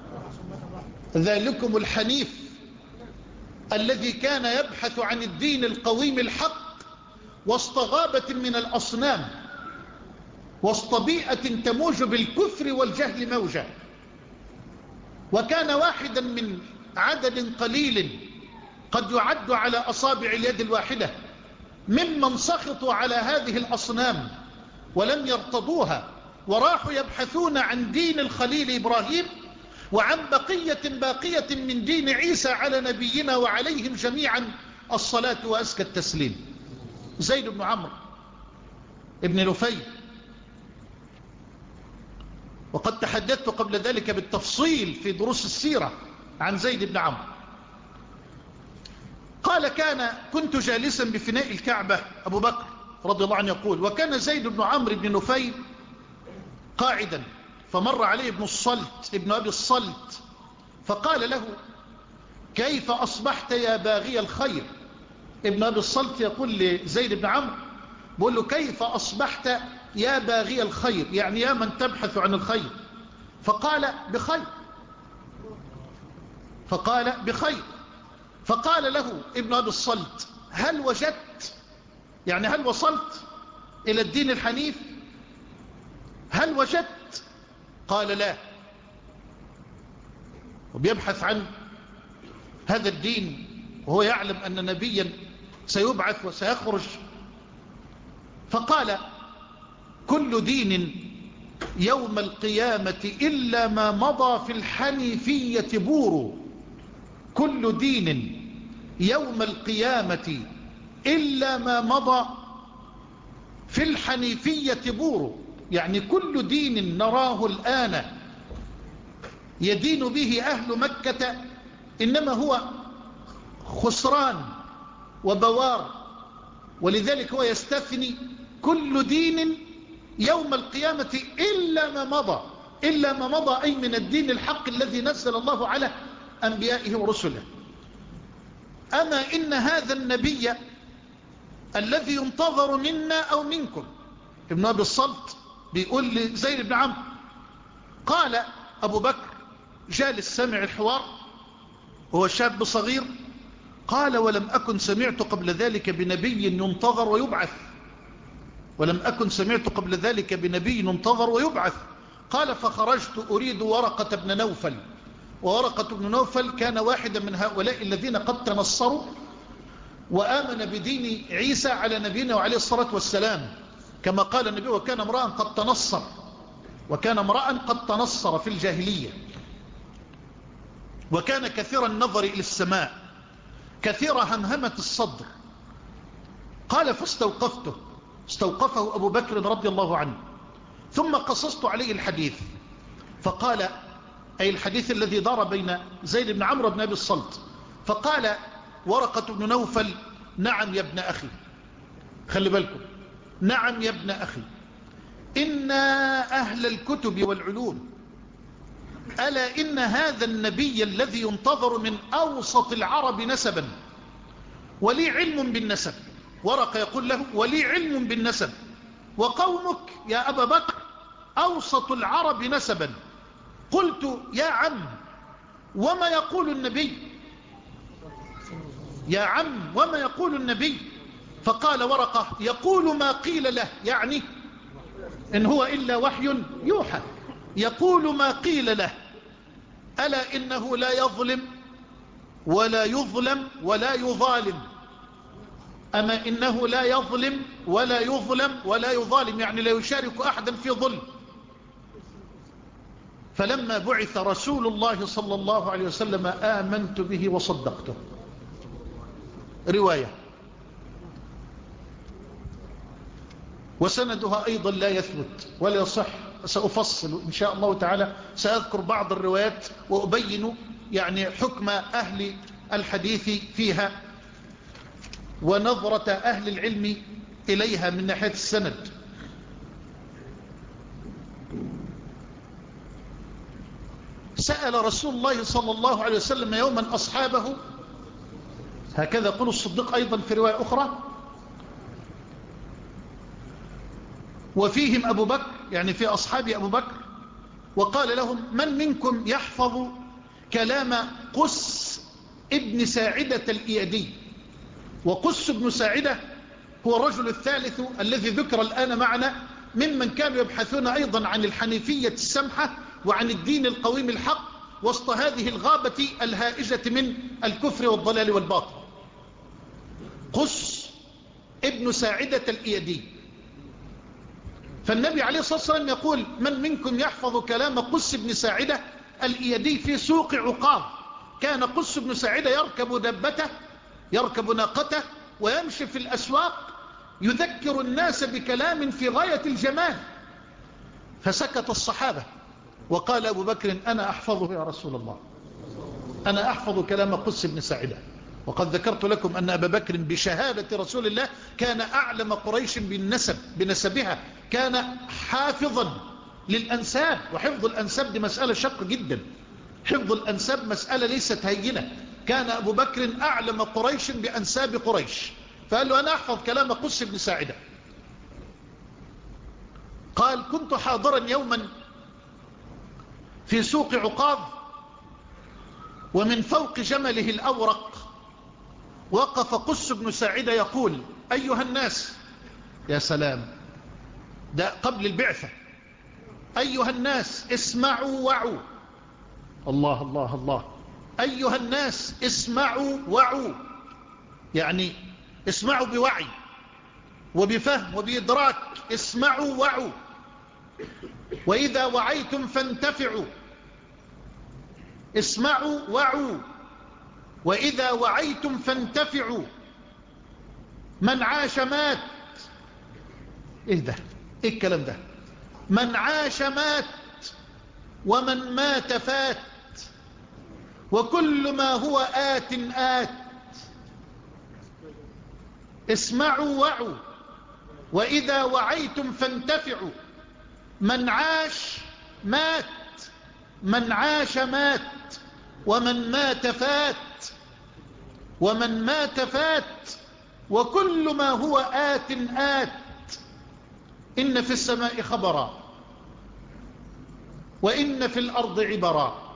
ذلكم الحنيف الذي كان يبحث عن الدين القويم الحق وسط غابة من الأصنام، وسط بيئة تموج بالكفر والجهل موجة، وكان واحدا من عدد قليل قد يعد على أصابع اليد الواحدة ممن سخطوا على هذه الأصنام ولم يرتضوها، وراحوا يبحثون عن دين الخليل إبراهيم وعن بقية باقية من دين عيسى على نبينا وعليهم جميعا الصلاة وأزكى التسليم. زيد بن عمرو ابن نفيل. وقد تحدثت قبل ذلك بالتفصيل في دروس السيرة عن زيد بن عمرو. قال: كان كنت جالسا بفناء الكعبة، أبو بكر رضي الله عنه يقول، وكان زيد بن عمرو بن نفيل قاعدا، فمر عليه ابن الصلت ابن أبي الصلت فقال له: كيف أصبحت يا باغي الخير؟ ابن أبي الصلت يقول لزيد بن عمرو، بقول له: كيف أصبحت يا باغي الخير؟ يعني يا من تبحث عن الخير. فقال: بخير. فقال: بخير. فقال له ابن أبي الصلت: هل وجدت، يعني هل وصلت إلى الدين الحنيف؟ هل وجدت؟ قال: لا. وبيبحث عن هذا الدين وهو يعلم أن نبيا سيبعث وسيخرج، فقال كل دين يوم القيامة إلا ما مضى في الحنيفية بور. كل دين يوم القيامة إلا ما مضى في الحنيفية بور، يعني كل دين نراه الآن يدين به أهل مكة إنما هو خسران وبوار، ولذلك هو يستثني كل دين يوم القيامة إلا ما مضى، إلا ما مضى أي من الدين الحق الذي نزل الله على أنبيائه ورسله. أما إن هذا النبي الذي ينتظر منا أو منكم، ابن أبي الصلت بيقول لزيد بن عمرو، قال أبو بكر جالس سمع الحوار وهو شاب صغير، قال ولم أكن سمعت قبل ذلك بنبي ينتظر ويبعث، ولم أكن سمعت قبل ذلك بنبي ينتظر ويبعث. قال فخرجت أريد ورقة بن نوفل، وورقة بن نوفل كان واحدا من هؤلاء الذين قد تنصروا وآمن بدين عيسى على نبينا وعليه الصلاة والسلام، كما قال النبي وكان امرأ قد تنصر، وكان امرأ قد تنصر في الجاهلية، وكان كثير النظر إلى السماء، كثير همهمة الصدر. قال فاستوقفته، استوقفه أبو بكر رضي الله عنه، ثم قصصت عليه الحديث، فقال أي الحديث الذي دار بين زيد بن عمرو بن أبي الصلت، فقال ورقة بن نوفل نعم يا ابن أخي، خلي بالكم، نعم يا ابن أخي، إن أهل الكتب والعلوم ألا إن هذا النبي الذي ينتظر من أوسط العرب نسبا، ولي علم بالنسب. ورقة يقول له ولي علم بالنسب، وقومك يا أبا بكر أوسط العرب نسبا. قلت يا عم وما يقول النبي، يا عم وما يقول النبي؟ فقال ورقة يقول ما قيل له، يعني إن هو إلا وحي يوحى، يقول ما قيل له، ألا إنه لا يظلم ولا يظلم ولا يظالم. أما إنه لا يظلم ولا يظلم ولا يظالم، يعني لا يشارك أحدا في ظلم. فلما بعث رسول الله صلى الله عليه وسلم آمنت به وصدقته. رواية وسندها أيضا لا يثبت ولا يصح، سأفصل إن شاء الله تعالى، سأذكر بعض الروايات وأبين يعني حكم أهل الحديث فيها ونظرة أهل العلم إليها من ناحية السند. سأل رسول الله صلى الله عليه وسلم يوما أصحابه، هكذا يقول الصديق أيضا في رواية أخرى، وفيهم أبو بكر، يعني في أصحاب أبو بكر، وقال لهم من منكم يحفظ كلام قس ابن ساعدة الإيادي؟ وقس ابن ساعدة هو الرجل الثالث الذي ذكر الآن معنا ممن كانوا يبحثون أيضا عن الحنيفية السمحة وعن الدين القويم الحق وسط هذه الغابة الهائجة من الكفر والضلال والباطل. قس ابن ساعدة الإيادي. فالنبي عليه الصلاة والسلام يقول من منكم يحفظ كلام قس ابن ساعدة الإيادي في سوق عقاب. كان قس ابن ساعدة يركب دبته، يركب ناقته ويمشي في الأسواق يذكر الناس بكلام في غاية الجمال. فسكت الصحابة وقال أبو بكر أنا أحفظه يا رسول الله، أنا أحفظ كلام قس بن ساعدة. وقد ذكرت لكم أن أبا بكر بشهادة رسول الله كان أعلم قريش بالنسب بنسبها، كان حافظا للأنساب، وحفظ الأنساب دي مسألة شق جدا، حفظ الأنساب مسألة ليست هينة. كان أبو بكر أعلم قريش بأنساب قريش، فقال له أنا أحفظ كلام قس بن ساعدة. قال كنت حاضرا يوما في سوق عقاب، ومن فوق جمله الأورق وقف قس بن ساعدة يقول أيها الناس، يا سلام، ده قبل البعثة، أيها الناس اسمعوا وعوا، الله الله الله، أيها الناس اسمعوا وعوا، يعني اسمعوا بوعي وبفهم وبإدراك. اسمعوا وعوا، وإذا وعيتم فانتفعوا. اسمعوا وعوا وإذا وعيتم فانتفعوا. من عاش مات. ايه ده؟ ايه الكلام ده؟ من عاش مات ومن مات فات، وكل ما هو آت آت. اسمعوا وعوا وإذا وعيتم فانتفعوا. من عاش مات، من عاش مات، ومن مات فات، ومن مات فات، وكل ما هو آت آت. إن في السماء خبرا وإن في الأرض عبرا.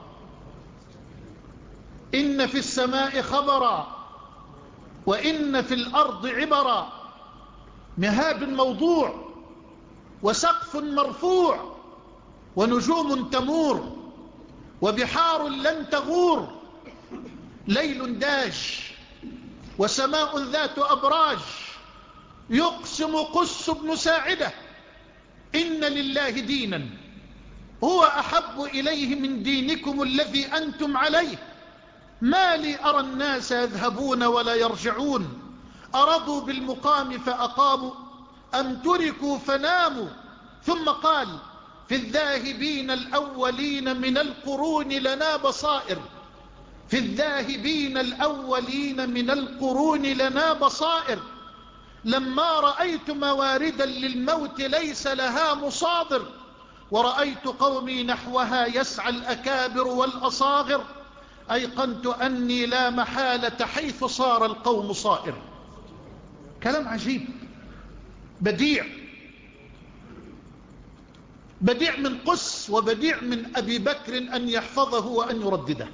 إن في السماء خبرا وإن في الأرض عبرا. مهاب موضوع وسقف مرفوع ونجوم تمور وبحار لن تغور. ليل داج وسماء ذات أبراج. يقسم قس بن ساعدة إن لله دينا هو أحب إليه من دينكم الذي أنتم عليه. ما لي أرى الناس يذهبون ولا يرجعون. أرضوا بالمقام فأقاموا أم تركوا فناموا. ثم قال في الذاهبين الأولين من القرون لنا بصائر. في الذاهبين الأولين من القرون لنا بصائر. لما رأيت مواردا للموت ليس لها مصادر. ورأيت قومي نحوها يسعى الأكابر والأصاغر. أيقنت أني لا محالة حيث صار القوم صائر. كلام عجيب بديع، بديع من قس وبديع من أبي بكر أن يحفظه وأن يردده.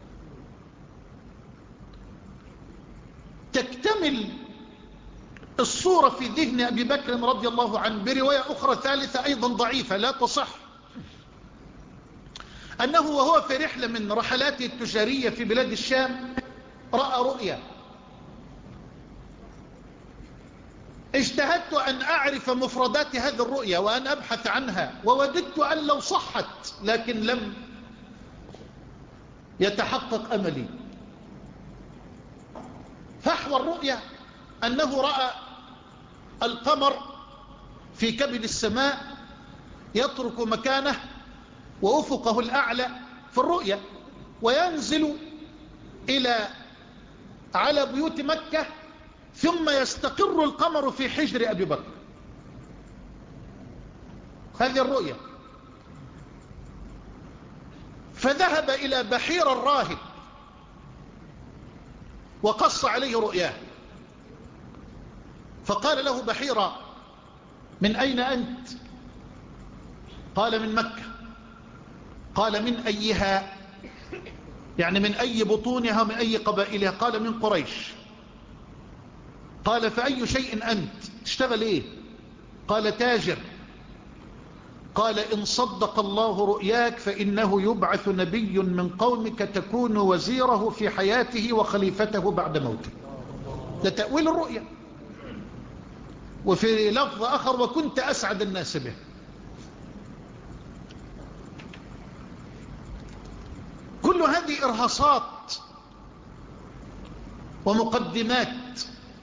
تكتمل الصورة في ذهن أبي بكر رضي الله عنه برواية أخرى ثالثة أيضا ضعيفة لا تصح، أنه وهو في رحلة من رحلاته التجارية في بلاد الشام رأى رؤيا. اجتهدت أن أعرف مفردات هذه الرؤيا وأن أبحث عنها، ووددت أن لو صحت، لكن لم يتحقق أملي. فحوى الرؤيا أنه رأى القمر في كبد السماء يترك مكانه وأفقه الأعلى في الرؤيا، وينزل إلى على بيوت مكة، ثم يستقر القمر في حجر أبي بكر. هذه الرؤيا. فذهب إلى بحير الراهب وقص عليه رؤياه، فقال له بحيرة من أين أنت؟ قال من مكة. قال من أيها؟ يعني من أي بطونها من أي قبائلها؟ قال من قريش. قال فأي شيء أنت؟ تشتغل إيه؟ قال تاجر. قال إن صدق الله رؤياك فإنه يبعث نبي من قومك تكون وزيره في حياته وخليفته بعد موته. ده تأويل الرؤيا. وفي لفظ آخر وكنت أسعد الناس به. كل هذه إرهاصات ومقدمات.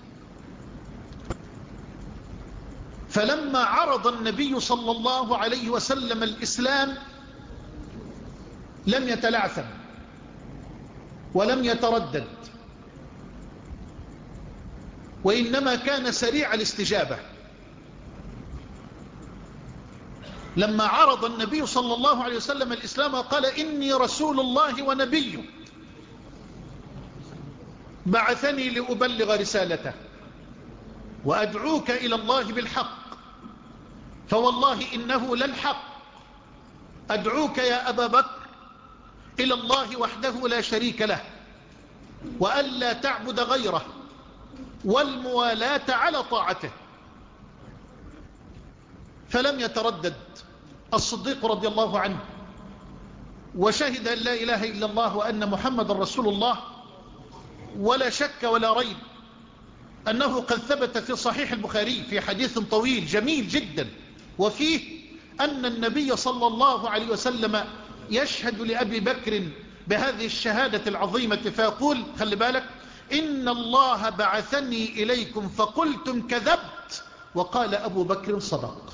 فلما عرض النبي صلى الله عليه وسلم الإسلام لم يتلعثم ولم يتردد، وإنما كان سريع الاستجابة. لما عرض النبي صلى الله عليه وسلم الإسلام قال إني رسول الله ونبي بعثني لأبلغ رسالته وأدعوك إلى الله بالحق، فوالله إنه للحق. أدعوك يا أبا بكر إلى الله وحده لا شريك له، وألا تعبد غيره، والموالاة على طاعته. فلم يتردد الصديق رضي الله عنه، وشهد أن لا إله إلا الله وأن محمد رسول الله، ولا شك ولا ريب أنه قد ثبت في صحيح البخاري في حديث طويل جميل جدا، وفيه أن النبي صلى الله عليه وسلم يشهد لأبي بكر بهذه الشهادة العظيمة فيقول خلي بالك: إن الله بعثني إليكم فقلتم كذبت وقال أبو بكر صدق.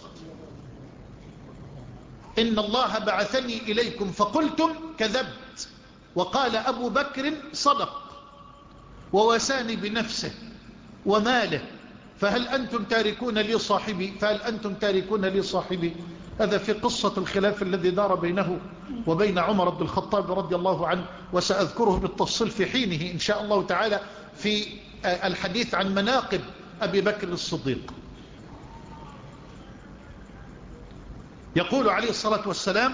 إن الله بعثني إليكم فقلتم كذبت وقال أبو بكر صدق ووساني بنفسه وماله فهل أنتم تاركون لي صاحبي فهل أنتم تاركون لي صاحبي. هذا في قصة الخلاف الذي دار بينه وبين عمر بن الخطاب رضي الله عنه، وسأذكره بالتفصيل في حينه إن شاء الله تعالى في الحديث عن مناقب أبي بكر الصديق. يقول عليه الصلاة والسلام: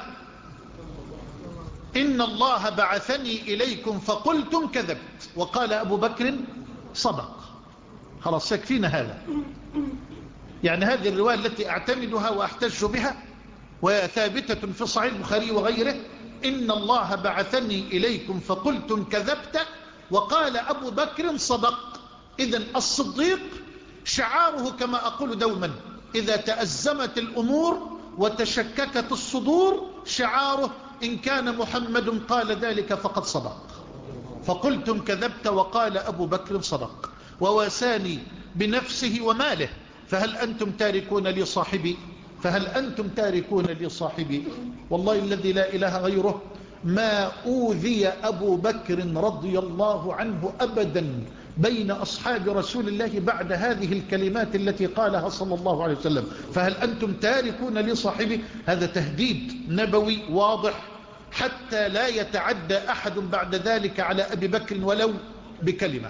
إن الله بعثني إليكم فقلتم كذبت وقال أبو بكر صدق. خلاص يكفينا هذا. يعني هذه الرواية التي أعتمدها وأحتج بها وهي ثابتة في صحيح البخاري وغيره: إن الله بعثني إليكم فقلتم كذبت وقال أبو بكر صدق. إذن الصديق شعاره كما أقول دوما إذا تأزمت الأمور وتشككت الصدور شعاره: إن كان محمد قال ذلك فقد صدق. فقلتم كذبت وقال أبو بكر صدق وواساني بنفسه وماله فهل أنتم تاركون لي صاحبي فهل أنتم تاركون لي صاحبي. والله الذي لا إله غيره ما أوذي أبو بكر رضي الله عنه أبدا بين أصحاب رسول الله بعد هذه الكلمات التي قالها صلى الله عليه وسلم: فهل أنتم تاركون لي صاحبي. هذا تهديد نبوي واضح حتى لا يتعدى أحد بعد ذلك على أبي بكر ولو بكلمة.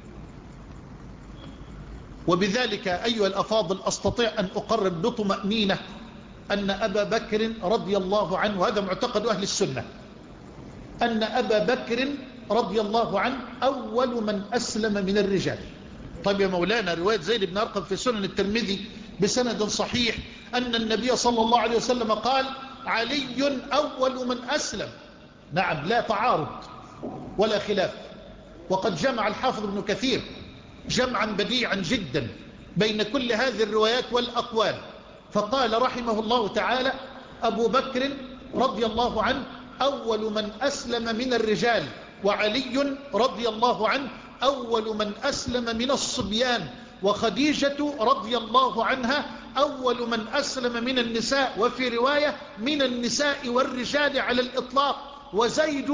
وبذلك أيها الأفاضل أستطيع أن أقرر بطمأنينة أن أبا بكر رضي الله عنه، هذا معتقد أهل السنة، أن أبا بكر رضي الله عنه أول من أسلم من الرجال. طيب يا مولانا، رواية زيد بن أرقم في سنن الترمذي بسند صحيح أن النبي صلى الله عليه وسلم قال: علي أول من أسلم. نعم، لا تعارض ولا خلاف. وقد جمع الحافظ ابن كثير جمعا بديعا جدا بين كل هذه الروايات والأقوال، فقال رحمه الله تعالى: أبو بكر رضي الله عنه أول من أسلم من الرجال، وعلي رضي الله عنه أول من أسلم من الصبيان، وخديجة رضي الله عنها أول من أسلم من النساء، وفي رواية من النساء والرجال على الإطلاق، وزيد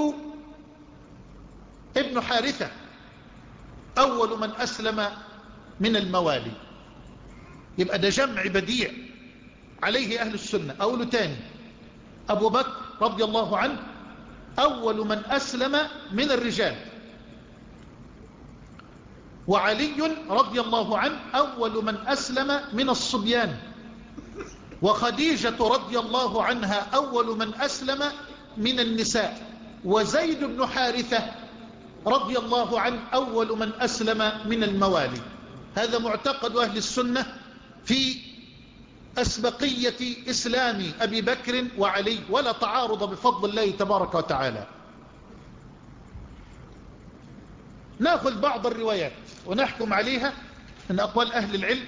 ابن حارثة أول من أسلم من الموالي. يبقى ده جمع بديع عليه أهل السنة. أقول تاني: أبو بكر رضي الله عنه أول من أسلم من الرجال، وعلي رضي الله عنه أول من أسلم من الصبيان، وخديجة رضي الله عنها أول من أسلم من النساء، وزيد بن حارثة رضي الله عنه أول من أسلم من الموالي. هذا معتقد أهل السنة في أسبقية إسلام أبي بكر وعلي، ولا تعارض بفضل الله تبارك وتعالى. نأخذ بعض الروايات ونحكم عليها من أقوال أهل العلم.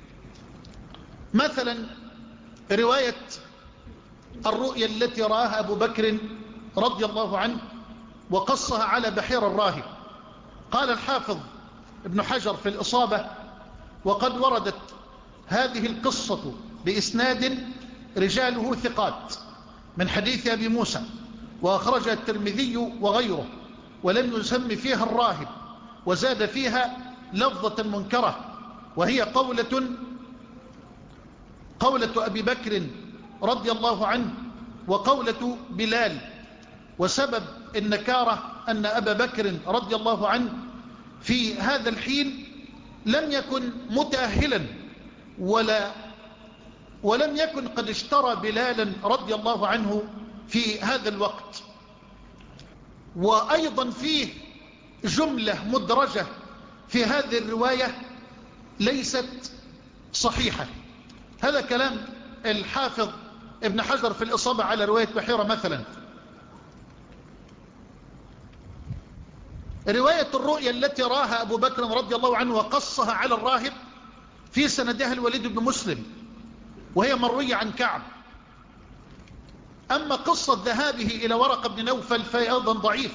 مثلا رواية الرؤيا التي رآها أبو بكر رضي الله عنه وقصها على بحير الراهب. قال الحافظ ابن حجر في الإصابة: وقد وردت هذه القصة بإسناد رجاله ثقات من حديث أبي موسى، وأخرجها الترمذي وغيره، ولم يسم فيها الراهب، وزاد فيها لفظة منكرة، وهي قولة قولة أبي بكر رضي الله عنه وقولة بلال. وسبب النكارة أن أبا بكر رضي الله عنه في هذا الحين لم يكن متأهلا ولا ولم يكن قد اشترى بلالا رضي الله عنه في هذا الوقت. وأيضا فيه جملة مدرجة في هذه الرواية ليست صحيحة. هذا كلام الحافظ ابن حجر في الإصابة على رواية بحيرة مثلا. رواية الرؤيا التي راها أبو بكر رضي الله عنه وقصها على الراهب في سندها الوليد بن مسلم، وهي مروية عن كعب. أما قصة ذهابه إلى ورقة بن نوفل فهي أيضا ضعيفة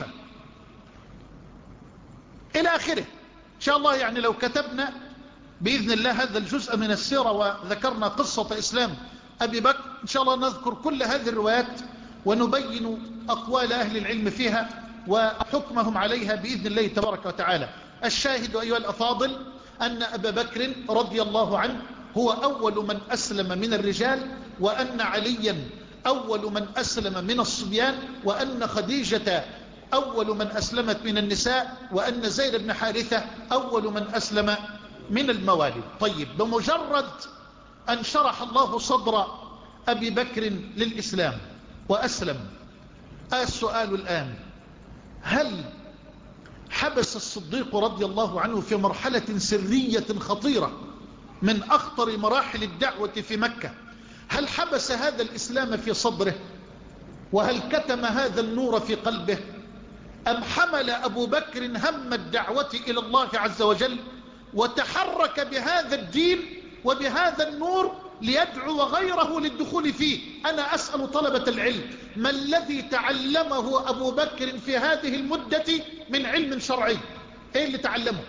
إلى آخره. إن شاء الله يعني لو كتبنا بإذن الله هذا الجزء من السيرة وذكرنا قصة إسلام أبي بكر، إن شاء الله نذكر كل هذه الروايات ونبين أقوال أهل العلم فيها وحكمهم عليها بإذن الله تبارك وتعالى. الشاهد أيها الأفاضل أن أبا بكر رضي الله عنه هو أول من أسلم من الرجال، وأن عليا أول من أسلم من الصبيان، وأن خديجة أول من أسلمت من النساء، وأن زيد بن حارثة أول من أسلم من الموالد. طيب، بمجرد أن شرح الله صدر أبي بكر للإسلام وأسلم، السؤال الآن: هل حبس الصديق رضي الله عنه في مرحلة سرية خطيرة من أخطر مراحل الدعوة في مكة، هل حبس هذا الإسلام في صدره؟ وهل كتم هذا النور في قلبه؟ أم حمل أبو بكر هم الدعوة إلى الله عز وجل وتحرك بهذا الدين وبهذا النور ليدعو غيره للدخول فيه؟ أنا أسأل طلبة العلم: ما الذي تعلمه أبو بكر في هذه المدة من علم شرعي؟ إيه اللي تعلمه؟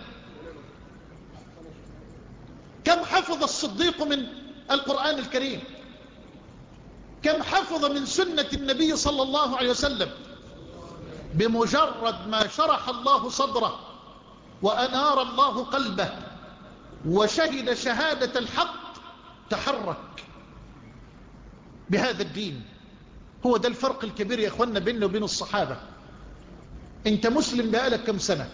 كم حفظ الصديق من القرآن الكريم؟ كم حفظ من سنة النبي صلى الله عليه وسلم؟ بمجرد ما شرح الله صدره وأنار الله قلبه وشهد شهادة الحق تحرك بهذا الدين. هو ده الفرق الكبير يا اخوانا بيننا وبين الصحابة. انت مسلم بقالك كم سنة؟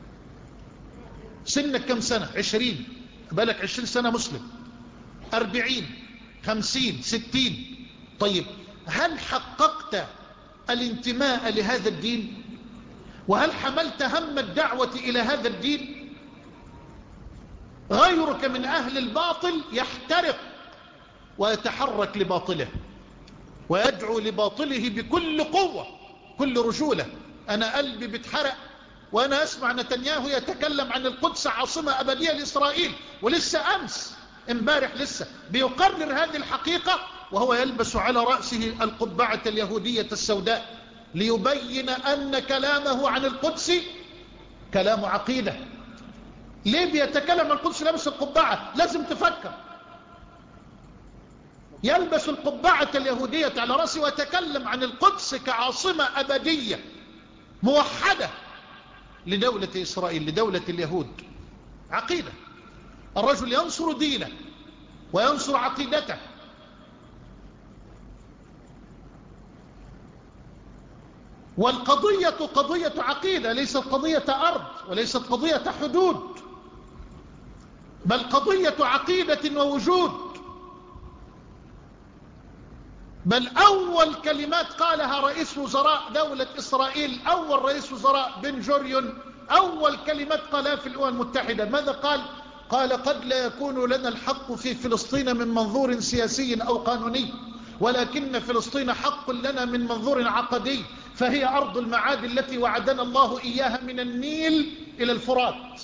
سنك كم سنة؟ عشرين، بقالك عشرين سنة مسلم، أربعين، خمسين، ستين. طيب، هل حققت الانتماء لهذا الدين؟ وهل حملت هم الدعوة إلى هذا الدين؟ غيرك من أهل الباطل يحترق ويتحرك لباطله ويدعو لباطله بكل قوة، كل رجولة. أنا قلبي بيتحرق وأنا أسمع نتنياهو يتكلم عن القدس عاصمة أبدية لإسرائيل، ولسه أمس امبارح لسه بيقرر هذه الحقيقة وهو يلبس على رأسه القبعة اليهودية السوداء ليبين أن كلامه عن القدس كلام عقيدة. ليه بيتكلم عن القدس لابس القبعة؟ لازم تفكر. يلبس القبعة اليهودية على رأسه ويتكلم عن القدس كعاصمة أبدية موحدة لدولة إسرائيل، لدولة اليهود. عقيدة. الرجل ينصر دينه وينصر عقيدته. والقضية قضية عقيدة، ليست قضية أرض وليست قضية حدود، بل قضية عقيدة ووجود. بل أول كلمات قالها رئيس وزراء دولة إسرائيل، أول رئيس وزراء بن جوريون، أول كلمات قالها في الأمم المتحدة ماذا قال؟ قال: قد لا يكون لنا الحق في فلسطين من منظور سياسي أو قانوني، ولكن فلسطين حق لنا من منظور عقدي، فهي أرض المعاد التي وعدنا الله إياها من النيل إلى الفرات.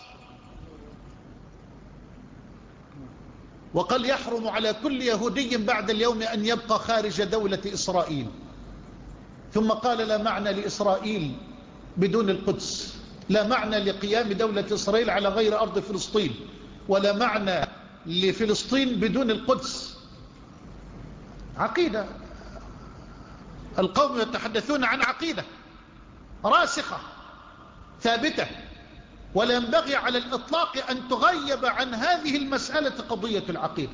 وقال: يحرم على كل يهودي بعد اليوم أن يبقى خارج دولة إسرائيل. ثم قال: لا معنى لإسرائيل بدون القدس، لا معنى لقيام دولة إسرائيل على غير أرض فلسطين، ولا معنى لفلسطين بدون القدس. عقيدة. القوم يتحدثون عن عقيدة راسخة ثابتة، ولا ينبغي على الإطلاق أن تغيب عن هذه المسألة قضية العقيدة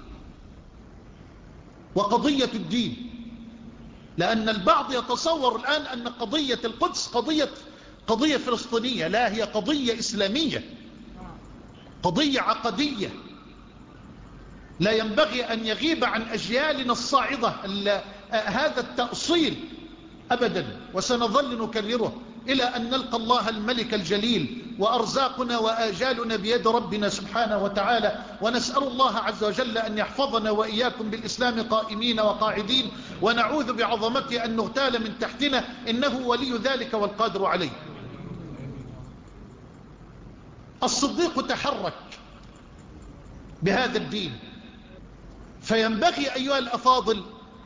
وقضية الدين. لأن البعض يتصور الآن أن قضية القدس قضية قضية فلسطينية. لا، هي قضية إسلامية، قضية عقدية. لا ينبغي أن يغيب عن أجيالنا الصاعدة هذا التأصيل أبدا، وسنظل نكرره إلى أن نلقى الله الملك الجليل وأرزاقنا وآجالنا بيد ربنا سبحانه وتعالى. ونسأل الله عز وجل أن يحفظنا وإياكم بالإسلام قائمين وقاعدين، ونعوذ بعظمته أن نغتال من تحتنا، إنه ولي ذلك والقادر عليه. الصديق تحرك بهذا الدين. فينبغي أيها الأفاضل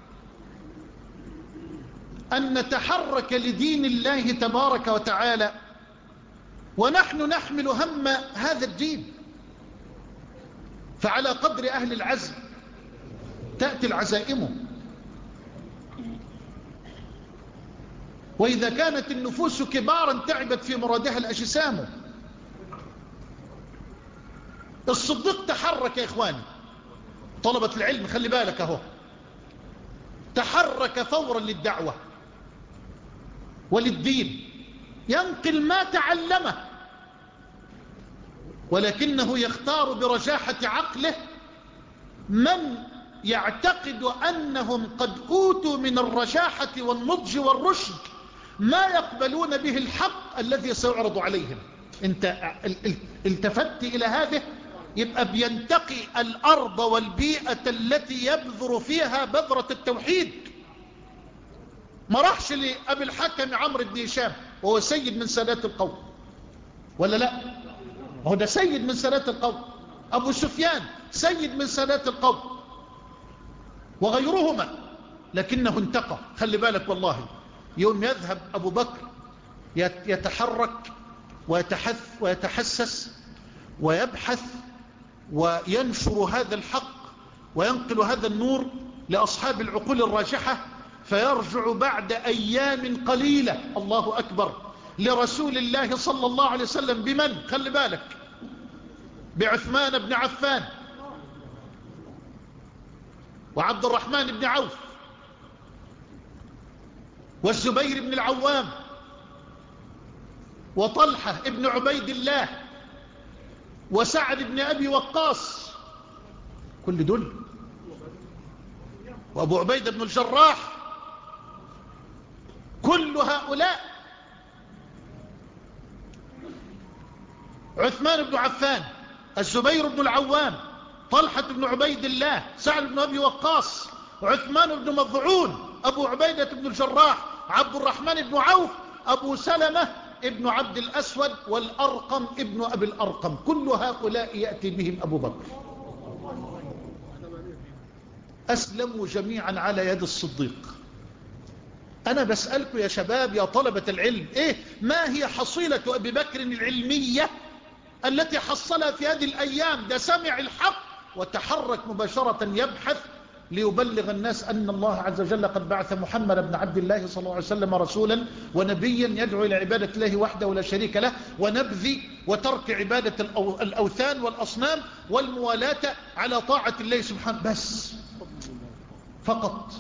أن نتحرك لدين الله تبارك وتعالى ونحن نحمل هم هذا الدين. فعلى قدر أهل العزم تأتي العزائم، وإذا كانت النفوس كبارا تعبت في مرادها الأجسام. الصديق تحرك يا إخواني، طلبة العلم خلي بالك اهو، تحرك فورا للدعوة وللدين، ينقل ما تعلمه، ولكنه يختار برجاحة عقله من يعتقد أنهم قد أوتوا من الرجاحة والنضج والرشد ما يقبلون به الحق الذي سيعرض عليهم. انت التفت إلى هذه، يبقى بينتقي الأرض والبيئة التي يبذر فيها بذرة التوحيد. ما راحش لأبي الحكم عمرو بن هشام وهو سيد من سادات القوم، ولا لا؟ هو ده سيد من سادات القوم. أبو سفيان سيد من سادات القوم وغيرهما، لكنه انتقى. خلي بالك والله، يوم يذهب أبو بكر يتحرك ويتحث ويتحسس ويبحث وينشر هذا الحق وينقل هذا النور لأصحاب العقول الراجحة، فيرجع بعد أيام قليلة، الله أكبر، لرسول الله صلى الله عليه وسلم بمن؟ خلي بالك، بعثمان بن عفان وعبد الرحمن بن عوف والزبير بن العوام وطلحة ابن عبيد الله وسعد بن أبي وقاص، كل دول، وأبو عبيدة بن الجراح، كل هؤلاء، عثمان بن عفان، الزبير بن العوام، طلحة بن عبيد الله، سعد بن أبي وقاص، عثمان بن مظعون، أبو عبيدة بن الجراح، عبد الرحمن بن عوف، أبو سلمة ابن عبد الأسود، والأرقم ابن أبي الأرقم، كل هؤلاء يأتي بهم أبو بكر. أسلموا جميعا على يد الصديق. أنا بسألكم يا شباب يا طلبة العلم، إيه ما هي حصيلة أبي بكر العلمية التي حصلها في هذه الأيام؟ ده سمع الحق وتحرك مباشرة يبحث ليبلغ الناس أن الله عز وجل قد بعث محمد بن عبد الله صلى الله عليه وسلم رسولا ونبيا يدعو إلى عبادة الله وحده ولا شريك له، ونبذ وترك عبادة الأوثان والأصنام والموالاة على طاعة الله سبحانه، بس فقط.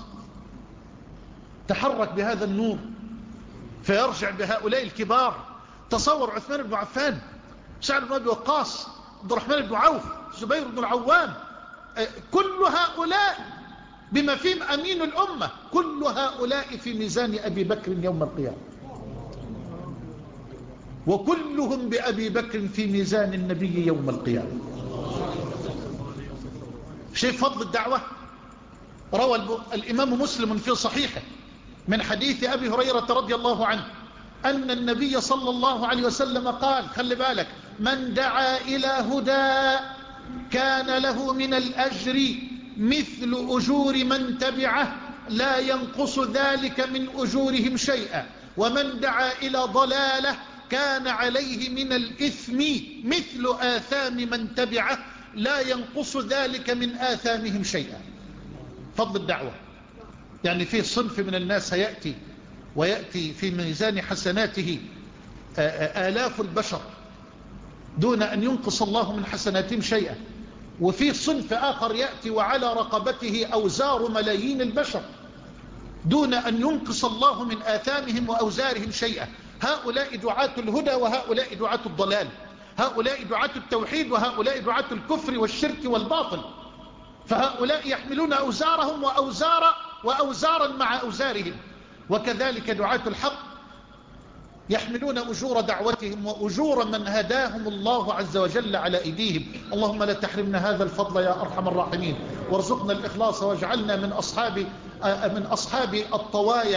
تحرك بهذا النور فيرجع بهؤلاء الكبار. تصور عثمان بن عفان، سعد بن أبي وقاص، عبد الرحمن بن عوف، زبير بن العوام، كل هؤلاء بمفهوم أمين الأمة، كل هؤلاء في ميزان أبي بكر يوم القيامة، وكلهم بأبي بكر في ميزان النبي يوم القيامة. شيء فضل الدعوة. روى الإمام مسلم في صحيحه من حديث أبي هريرة رضي الله عنه أن النبي صلى الله عليه وسلم قال، خلي بالك، من دعا إلى هدى كان له من الأجر مثل أجور من تبعه لا ينقص ذلك من أجورهم شيئا، ومن دعا إلى ضلالة كان عليه من الإثم مثل آثام من تبعه لا ينقص ذلك من آثامهم شيئا. فضل الدعوة، يعني فيه صنف من الناس هيأتي ويأتي في ميزان حسناته آلاف البشر دون أن ينقص الله من حسناتهم شيئا، وفي صنف آخر يأتي وعلى رقبته أوزار ملايين البشر دون أن ينقص الله من آثامهم وأوزارهم شيئا. هؤلاء دعاة الهدى وهؤلاء دعاة الضلال، هؤلاء دعاة التوحيد وهؤلاء دعاة الكفر والشرك والباطل، فهؤلاء يحملون أوزارهم وأوزار وأوزارا مع أوزارهم، وكذلك دعاة الحق يحملون أجور دعوتهم وأجور من هداهم الله عز وجل على أيديهم. اللهم لا تحرمنا هذا الفضل يا أرحم الراحمين، وارزقنا الإخلاص واجعلنا من أصحاب من أصحاب الطوايا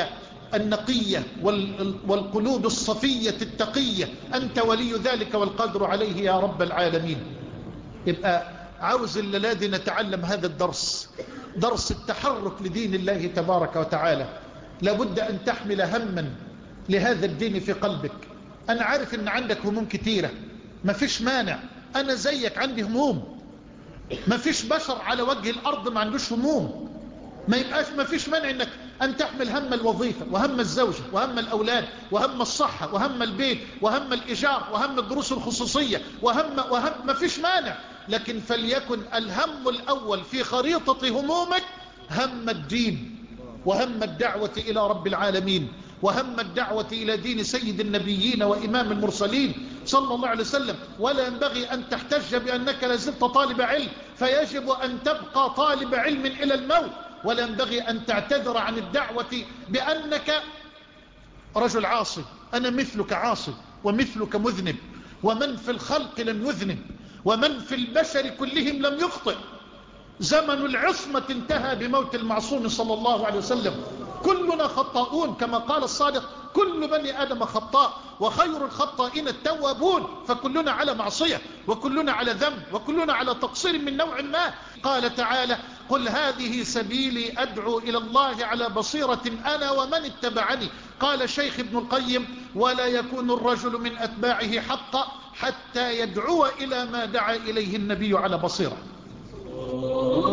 النقية والقلوب الصفية التقية، أنت ولي ذلك والقادر عليه يا رب العالمين. يبقى عاوز الليلة دي نتعلم هذا الدرس، درس التحرك لدين الله تبارك وتعالى. لابد أن تحمل هما لهذا الدين في قلبك. أنا عارف أن عندك هموم كتيرة، ما فيش مانع، أنا زيك عندي هموم، ما فيش بشر على وجه الأرض ما عندوش هموم. ما يبقاش ما فيش مانع أنك أن تحمل هم الوظيفة وهم الزوجة وهم الأولاد وهم الصحة وهم البيت وهم الإيجار وهم الدروس الخصوصية وهم, وهم ما فيش مانع، لكن فليكن الهم الأول في خريطة همومك هم الدين وهم الدعوة إلى رب العالمين وهم الدعوة إلى دين سيد النبيين وإمام المرسلين صلى الله عليه وسلم. ولا ينبغي أن تحتج بأنك لازلت طالب علم، فيجب أن تبقى طالب علم إلى الموت. ولا ينبغي أن تعتذر عن الدعوة بأنك رجل عاصي. أنا مثلك عاصي ومثلك مذنب، ومن في الخلق لن يذنب، ومن في البشر كلهم لم يخطئ. زمن العصمة انتهى بموت المعصوم صلى الله عليه وسلم. كلنا خطاؤون كما قال الصادق: كل بني آدم خطاء وخير الخطائين التوابون. فكلنا على معصية وكلنا على ذنب وكلنا على تقصير من نوع ما. قال تعالى: قل هذه سبيلي أدعو إلى الله على بصيرة أنا ومن اتبعني. قال شيخ ابن القيم: ولا يكون الرجل من أتباعه حقا حتى يدعو إلى ما دعا إليه النبي على بصيرة.